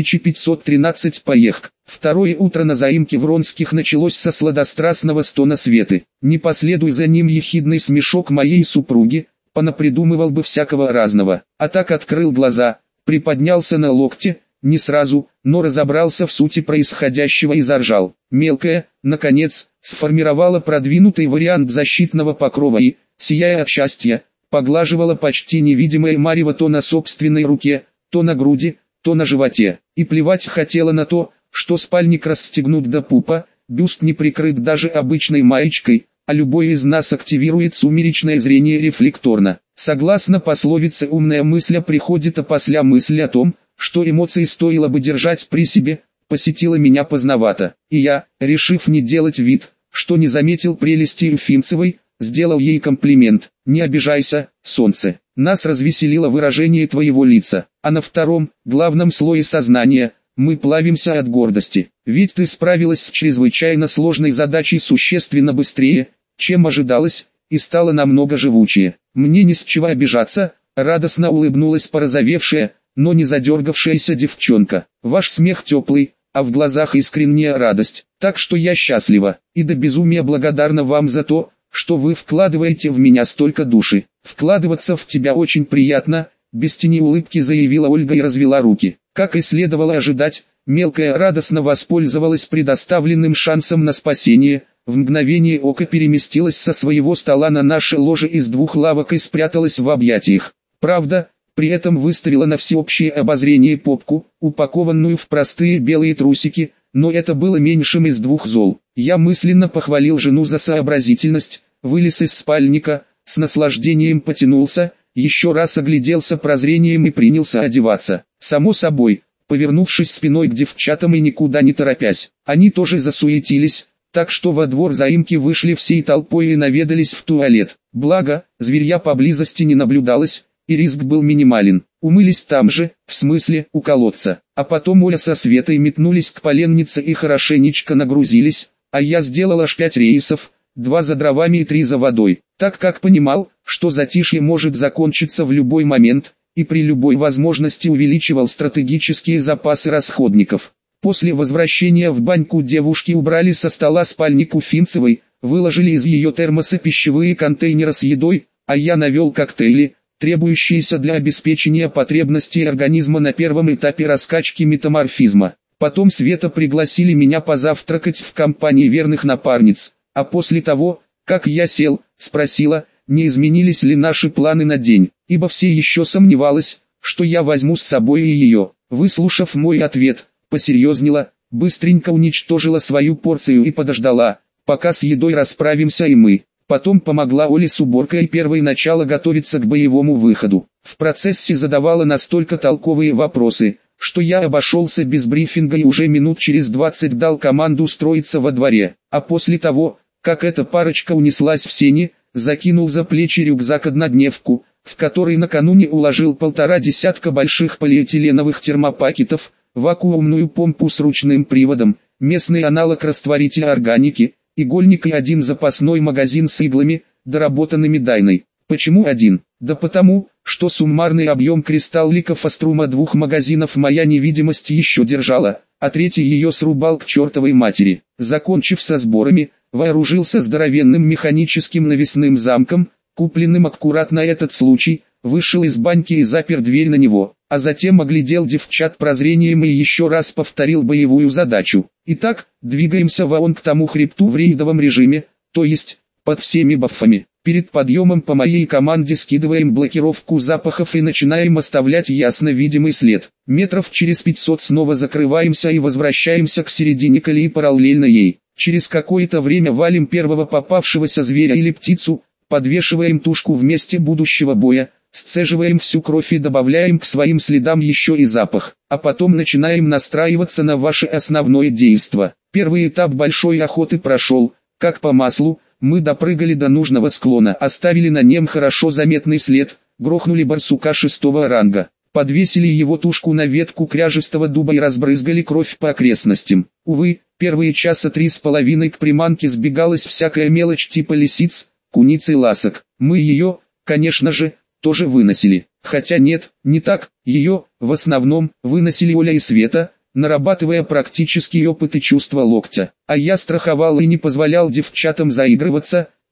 2513 поехк. Второе утро на заимке Вронских началось со сладострастного стона Светы. Не последуй за ним ехидный смешок моей супруги, понапридумывал бы всякого разного. А так открыл глаза, приподнялся на локте, не сразу, но разобрался в сути происходящего и заржал. Мелкая, наконец, сформировала продвинутый вариант защитного покрова и, сияя от счастья, поглаживала почти невидимое марево то на собственной руке, то на груди, то на животе. И плевать хотела на то, что спальник расстегнут до пупа, бюст не прикрыт даже обычной маечкой, а любой из нас активирует сумеречное зрение рефлекторно. Согласно пословице, умная мысль приходит опосля мысли о том, что эмоции стоило бы держать при себе, посетила меня поздновато. И я, решив не делать вид, что не заметил прелести Ефимцевой, сделал ей комплимент. «Не обижайся, солнце. Нас развеселило выражение твоего лица, а на втором, главном слое сознания, мы плавимся от гордости. Ведь ты справилась с чрезвычайно сложной задачей существенно быстрее, чем ожидалось, и стала намного живучее. Мне не с чего обижаться», радостно улыбнулась порозовевшая, но не задергавшаяся девчонка. «Ваш смех теплый, а в глазах искренняя радость, так что я счастлива, и до безумия благодарна вам за то, что вы вкладываете в меня столько души. Вкладываться в тебя очень приятно», без тени улыбки заявила Ольга и развела руки. Как и следовало ожидать, мелкая радостно воспользовалась предоставленным шансом на спасение, в мгновение ока переместилась со своего стола на наше ложе из двух лавок и спряталась в объятиях. Правда, при этом выставила на всеобщее обозрение попку, упакованную в простые белые трусики, но это было меньшим из двух зол. Я мысленно похвалил жену за сообразительность, вылез из спальника, с наслаждением потянулся, еще раз огляделся прозрением и принялся одеваться. Само собой, повернувшись спиной к девчатам и никуда не торопясь, они тоже засуетились, так что во двор заимки вышли всей толпой и наведались в туалет. Благо, зверья поблизости не наблюдалось, и риск был минимален. Умылись там же, в смысле, у колодца. А потом Оля со Светой метнулись к поленнице и хорошенечко нагрузились, а я сделал аж 5 рейсов, 2 за дровами и 3 за водой, так как понимал, что затишье может закончиться в любой момент, и при любой возможности увеличивал стратегические запасы расходников. После возвращения в баньку девушки убрали со стола спальник Уфимцевой, выложили из ее термоса пищевые контейнеры с едой, а я навел коктейли, требующиеся для обеспечения потребностей организма на первом этапе раскачки метаморфизма. Потом Света пригласили меня позавтракать в компании верных напарниц, а после того, как я сел, спросила, не изменились ли наши планы на день, ибо все еще сомневалась, что я возьму с собой и ее. Выслушав мой ответ, посерьезнела, быстренько уничтожила свою порцию и подождала, пока с едой расправимся и мы. Потом помогла Оле с уборкой и первой начала готовиться к боевому выходу. В процессе задавала настолько толковые вопросы, что я обошелся без брифинга и уже минут через 20 дал команду устроиться во дворе. А после того, как эта парочка унеслась в сени, закинул за плечи рюкзак-однодневку, в который накануне уложил 1,5 десятка больших полиэтиленовых термопакетов, вакуумную помпу с ручным приводом, местный аналог растворителя органики, игольник и один запасной магазин с иглами, доработанными Дайной. Почему один? Да потому, что суммарный объем кристалликов острума 2 магазинов моя невидимость еще держала, а третий ее срубал к чертовой матери. Закончив со сборами, вооружился здоровенным механическим навесным замком, купленным аккурат на этот случай, вышел из баньки и запер дверь на него, а затем оглядел девчат прозрением и еще раз повторил боевую задачу. Итак, двигаемся вон к тому хребту в рейдовом режиме, то есть, под всеми бафами. Перед подъемом по моей команде скидываем блокировку запахов и начинаем оставлять ясно видимый след. Метров через 500 снова закрываемся и возвращаемся к середине колеи параллельно ей. Через какое-то время валим первого попавшегося зверя или птицу, подвешиваем тушку в месте будущего боя, сцеживаем всю кровь и добавляем к своим следам еще и запах, а потом начинаем настраиваться на ваше основное действо. Первый этап большой охоты прошел, как по маслу. Мы допрыгали до нужного склона, оставили на нем хорошо заметный след, грохнули барсука 6-го ранга, подвесили его тушку на ветку кряжестого дуба и разбрызгали кровь по окрестностям. Увы, первые 3,5 часа к приманке сбегалась всякая мелочь типа лисиц, куниц и ласок. Мы ее, конечно же, тоже выносили. Хотя нет, не так, ее, в основном, выносили Оля и Света, нарабатывая практический опыт и чувство локтя. А я страховал и не позволял девчатам заигрываться,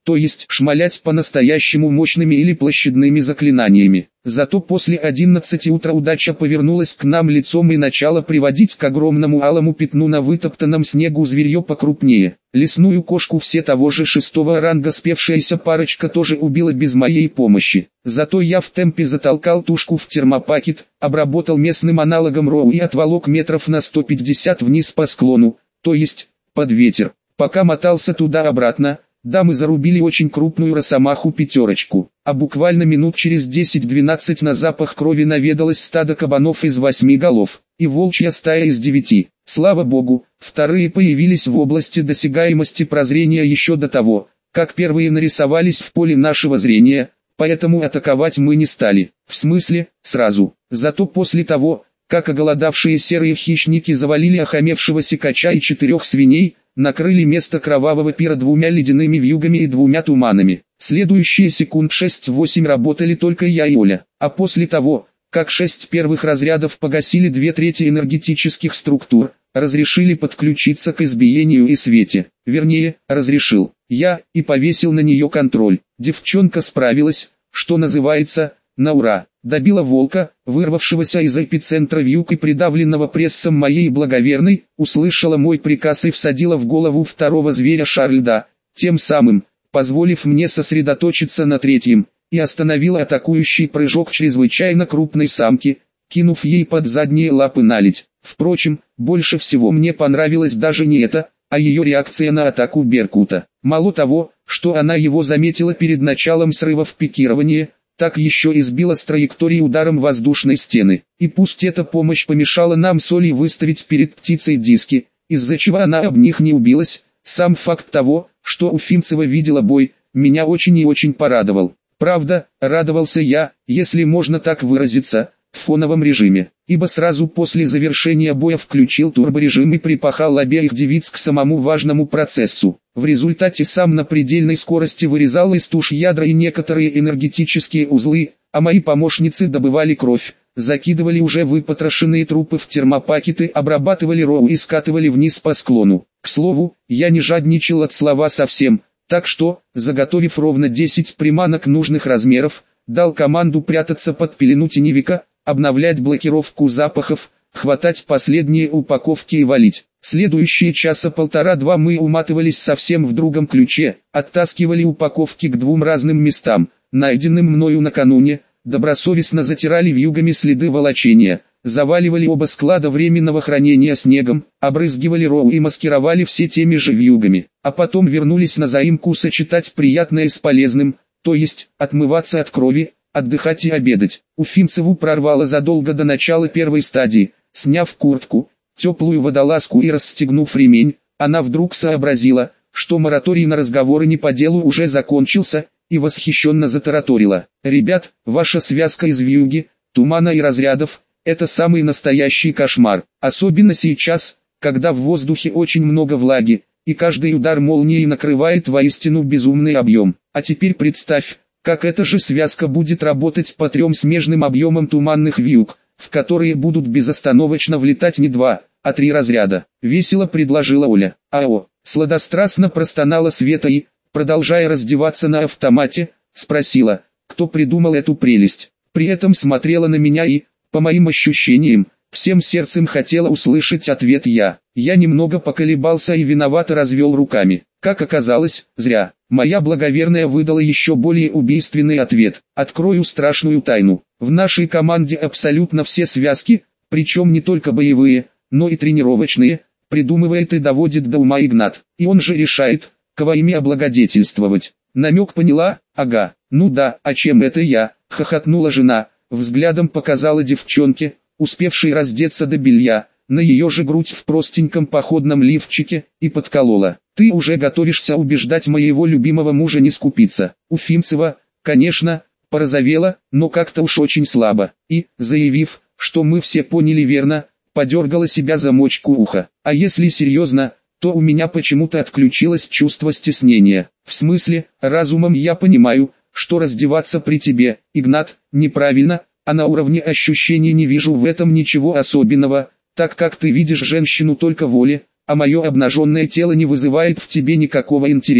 то есть шмалять по-настоящему мощными или площадными заклинаниями. Зато после 11 утра удача повернулась к нам лицом и начала приводить к огромному алому пятну на вытоптанном снегу зверье покрупнее. Лесную кошку все того же 6-го ранга спевшаяся парочка тоже убила без моей помощи. Зато я в темпе затолкал тушку в термопакет, обработал местным аналогом роу и отволок метров на 150 вниз по склону, то есть под ветер. Пока мотался туда-обратно, дамы зарубили очень крупную росомаху-пятерочку, а буквально минут через 10-12 на запах крови наведалось стадо кабанов из 8 голов, и волчья стая из 9. Слава богу, вторые появились в области досягаемости прозрения еще до того, как первые нарисовались в поле нашего зрения, поэтому атаковать мы не стали, в смысле, сразу. Зато после того, как оголодавшие серые хищники завалили охамевшего сикача и 4 свиней, накрыли место кровавого пира 2 ледяными вьюгами и 2 туманами. Следующие секунд 6-8 работали только я и Оля, а после того, как 6 первых разрядов погасили 2/3 энергетических структур, разрешили подключиться к избиению и свете. Вернее, разрешил я и повесил на нее контроль. Девчонка справилась, что называется, на ура. Добила волка, вырвавшегося из эпицентра вьюг и придавленного прессом моей благоверной, услышала мой приказ и всадила в голову второго зверя шар льда, тем самым позволив мне сосредоточиться на третьем, и остановила атакующий прыжок чрезвычайно крупной самки, кинув ей под задние лапы наледь. Впрочем, больше всего мне понравилось даже не это, а ее реакция на атаку беркута. Мало того, что она его заметила перед началом срыва в пикирование, так еще и сбила с траектории ударом воздушной стены. И пусть эта помощь помешала нам с Олей выставить перед птицей диски, из-за чего она об них не убилась, сам факт того, что Уфимцева видела бой, меня очень и очень порадовал. Правда, радовался я, если можно так выразиться, в фоновом режиме, ибо сразу после завершения боя включил турборежим и припахал обеих девиц к самому важному процессу. В результате сам на предельной скорости вырезал из туш ядра и некоторые энергетические узлы, а мои помощницы добывали кровь, закидывали уже выпотрошенные трупы в термопакеты, обрабатывали роу и скатывали вниз по склону. К слову, я не жадничал от слова совсем, так что, заготовив ровно 10 приманок нужных размеров, дал команду прятаться под пелену теневика, обновлять блокировку запахов, хватать последние упаковки и валить. Следующие часа 1,5-2 мы уматывались совсем в другом ключе, оттаскивали упаковки к 2 разным местам, найденным мною накануне, добросовестно затирали вьюгами следы волочения, заваливали оба склада временного хранения снегом, обрызгивали роу и маскировали все теми же вьюгами, а потом вернулись на заимку сочетать приятное с полезным, то есть отмываться от крови, отдыхать и обедать. Уфимцеву прорвало задолго до начала первой стадии. Сняв куртку, теплую водолазку и расстегнув ремень, она вдруг сообразила, что мораторий на разговоры не по делу уже закончился, и восхищенно затараторила: «Ребят, ваша связка из вьюги, тумана и разрядов – это самый настоящий кошмар, особенно сейчас, когда в воздухе очень много влаги, и каждый удар молнии накрывает воистину безумный объем. А теперь представь, как эта же связка будет работать по 3 смежным объемам туманных вьюг, в которые будут безостановочно влетать не 2, а 3 разряда», — весело предложила Оля. «Ао», — сладострастно простонала Света и, продолжая раздеваться на автомате, спросила, кто придумал эту прелесть. При этом смотрела на меня и, по моим ощущениям, всем сердцем хотела услышать ответ я. Я немного поколебался и виновато развел руками. Как оказалось, зря. Моя благоверная выдала еще более убийственный ответ. Открою страшную тайну. В нашей команде абсолютно все связки, причем не только боевые, но и тренировочные, придумывает и доводит до ума Игнат. И он же решает, кого ими облагодетельствовать. Намек поняла? Ага. Ну да, а чем это я? Хохотнула жена, взглядом показала девчонке, успевшей раздеться до белья, на ее же грудь в простеньком походном лифчике, и подколола. Ты уже готовишься убеждать моего любимого мужа не скупиться. Уфимцева, конечно, порозовела, но как-то уж очень слабо, и, заявив, что мы все поняли верно, подергала себя за мочку уха. А если серьезно, то у меня почему-то отключилось чувство стеснения. В смысле, разумом я понимаю, что раздеваться при тебе, Игнат, неправильно, а на уровне ощущений не вижу в этом ничего особенного, так как ты видишь женщину только в воле, а мое обнаженное тело не вызывает в тебе никакого интереса.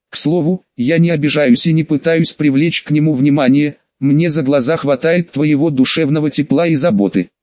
К слову, я не обижаюсь и не пытаюсь привлечь к нему внимание, мне за глаза хватает твоего душевного тепла и заботы.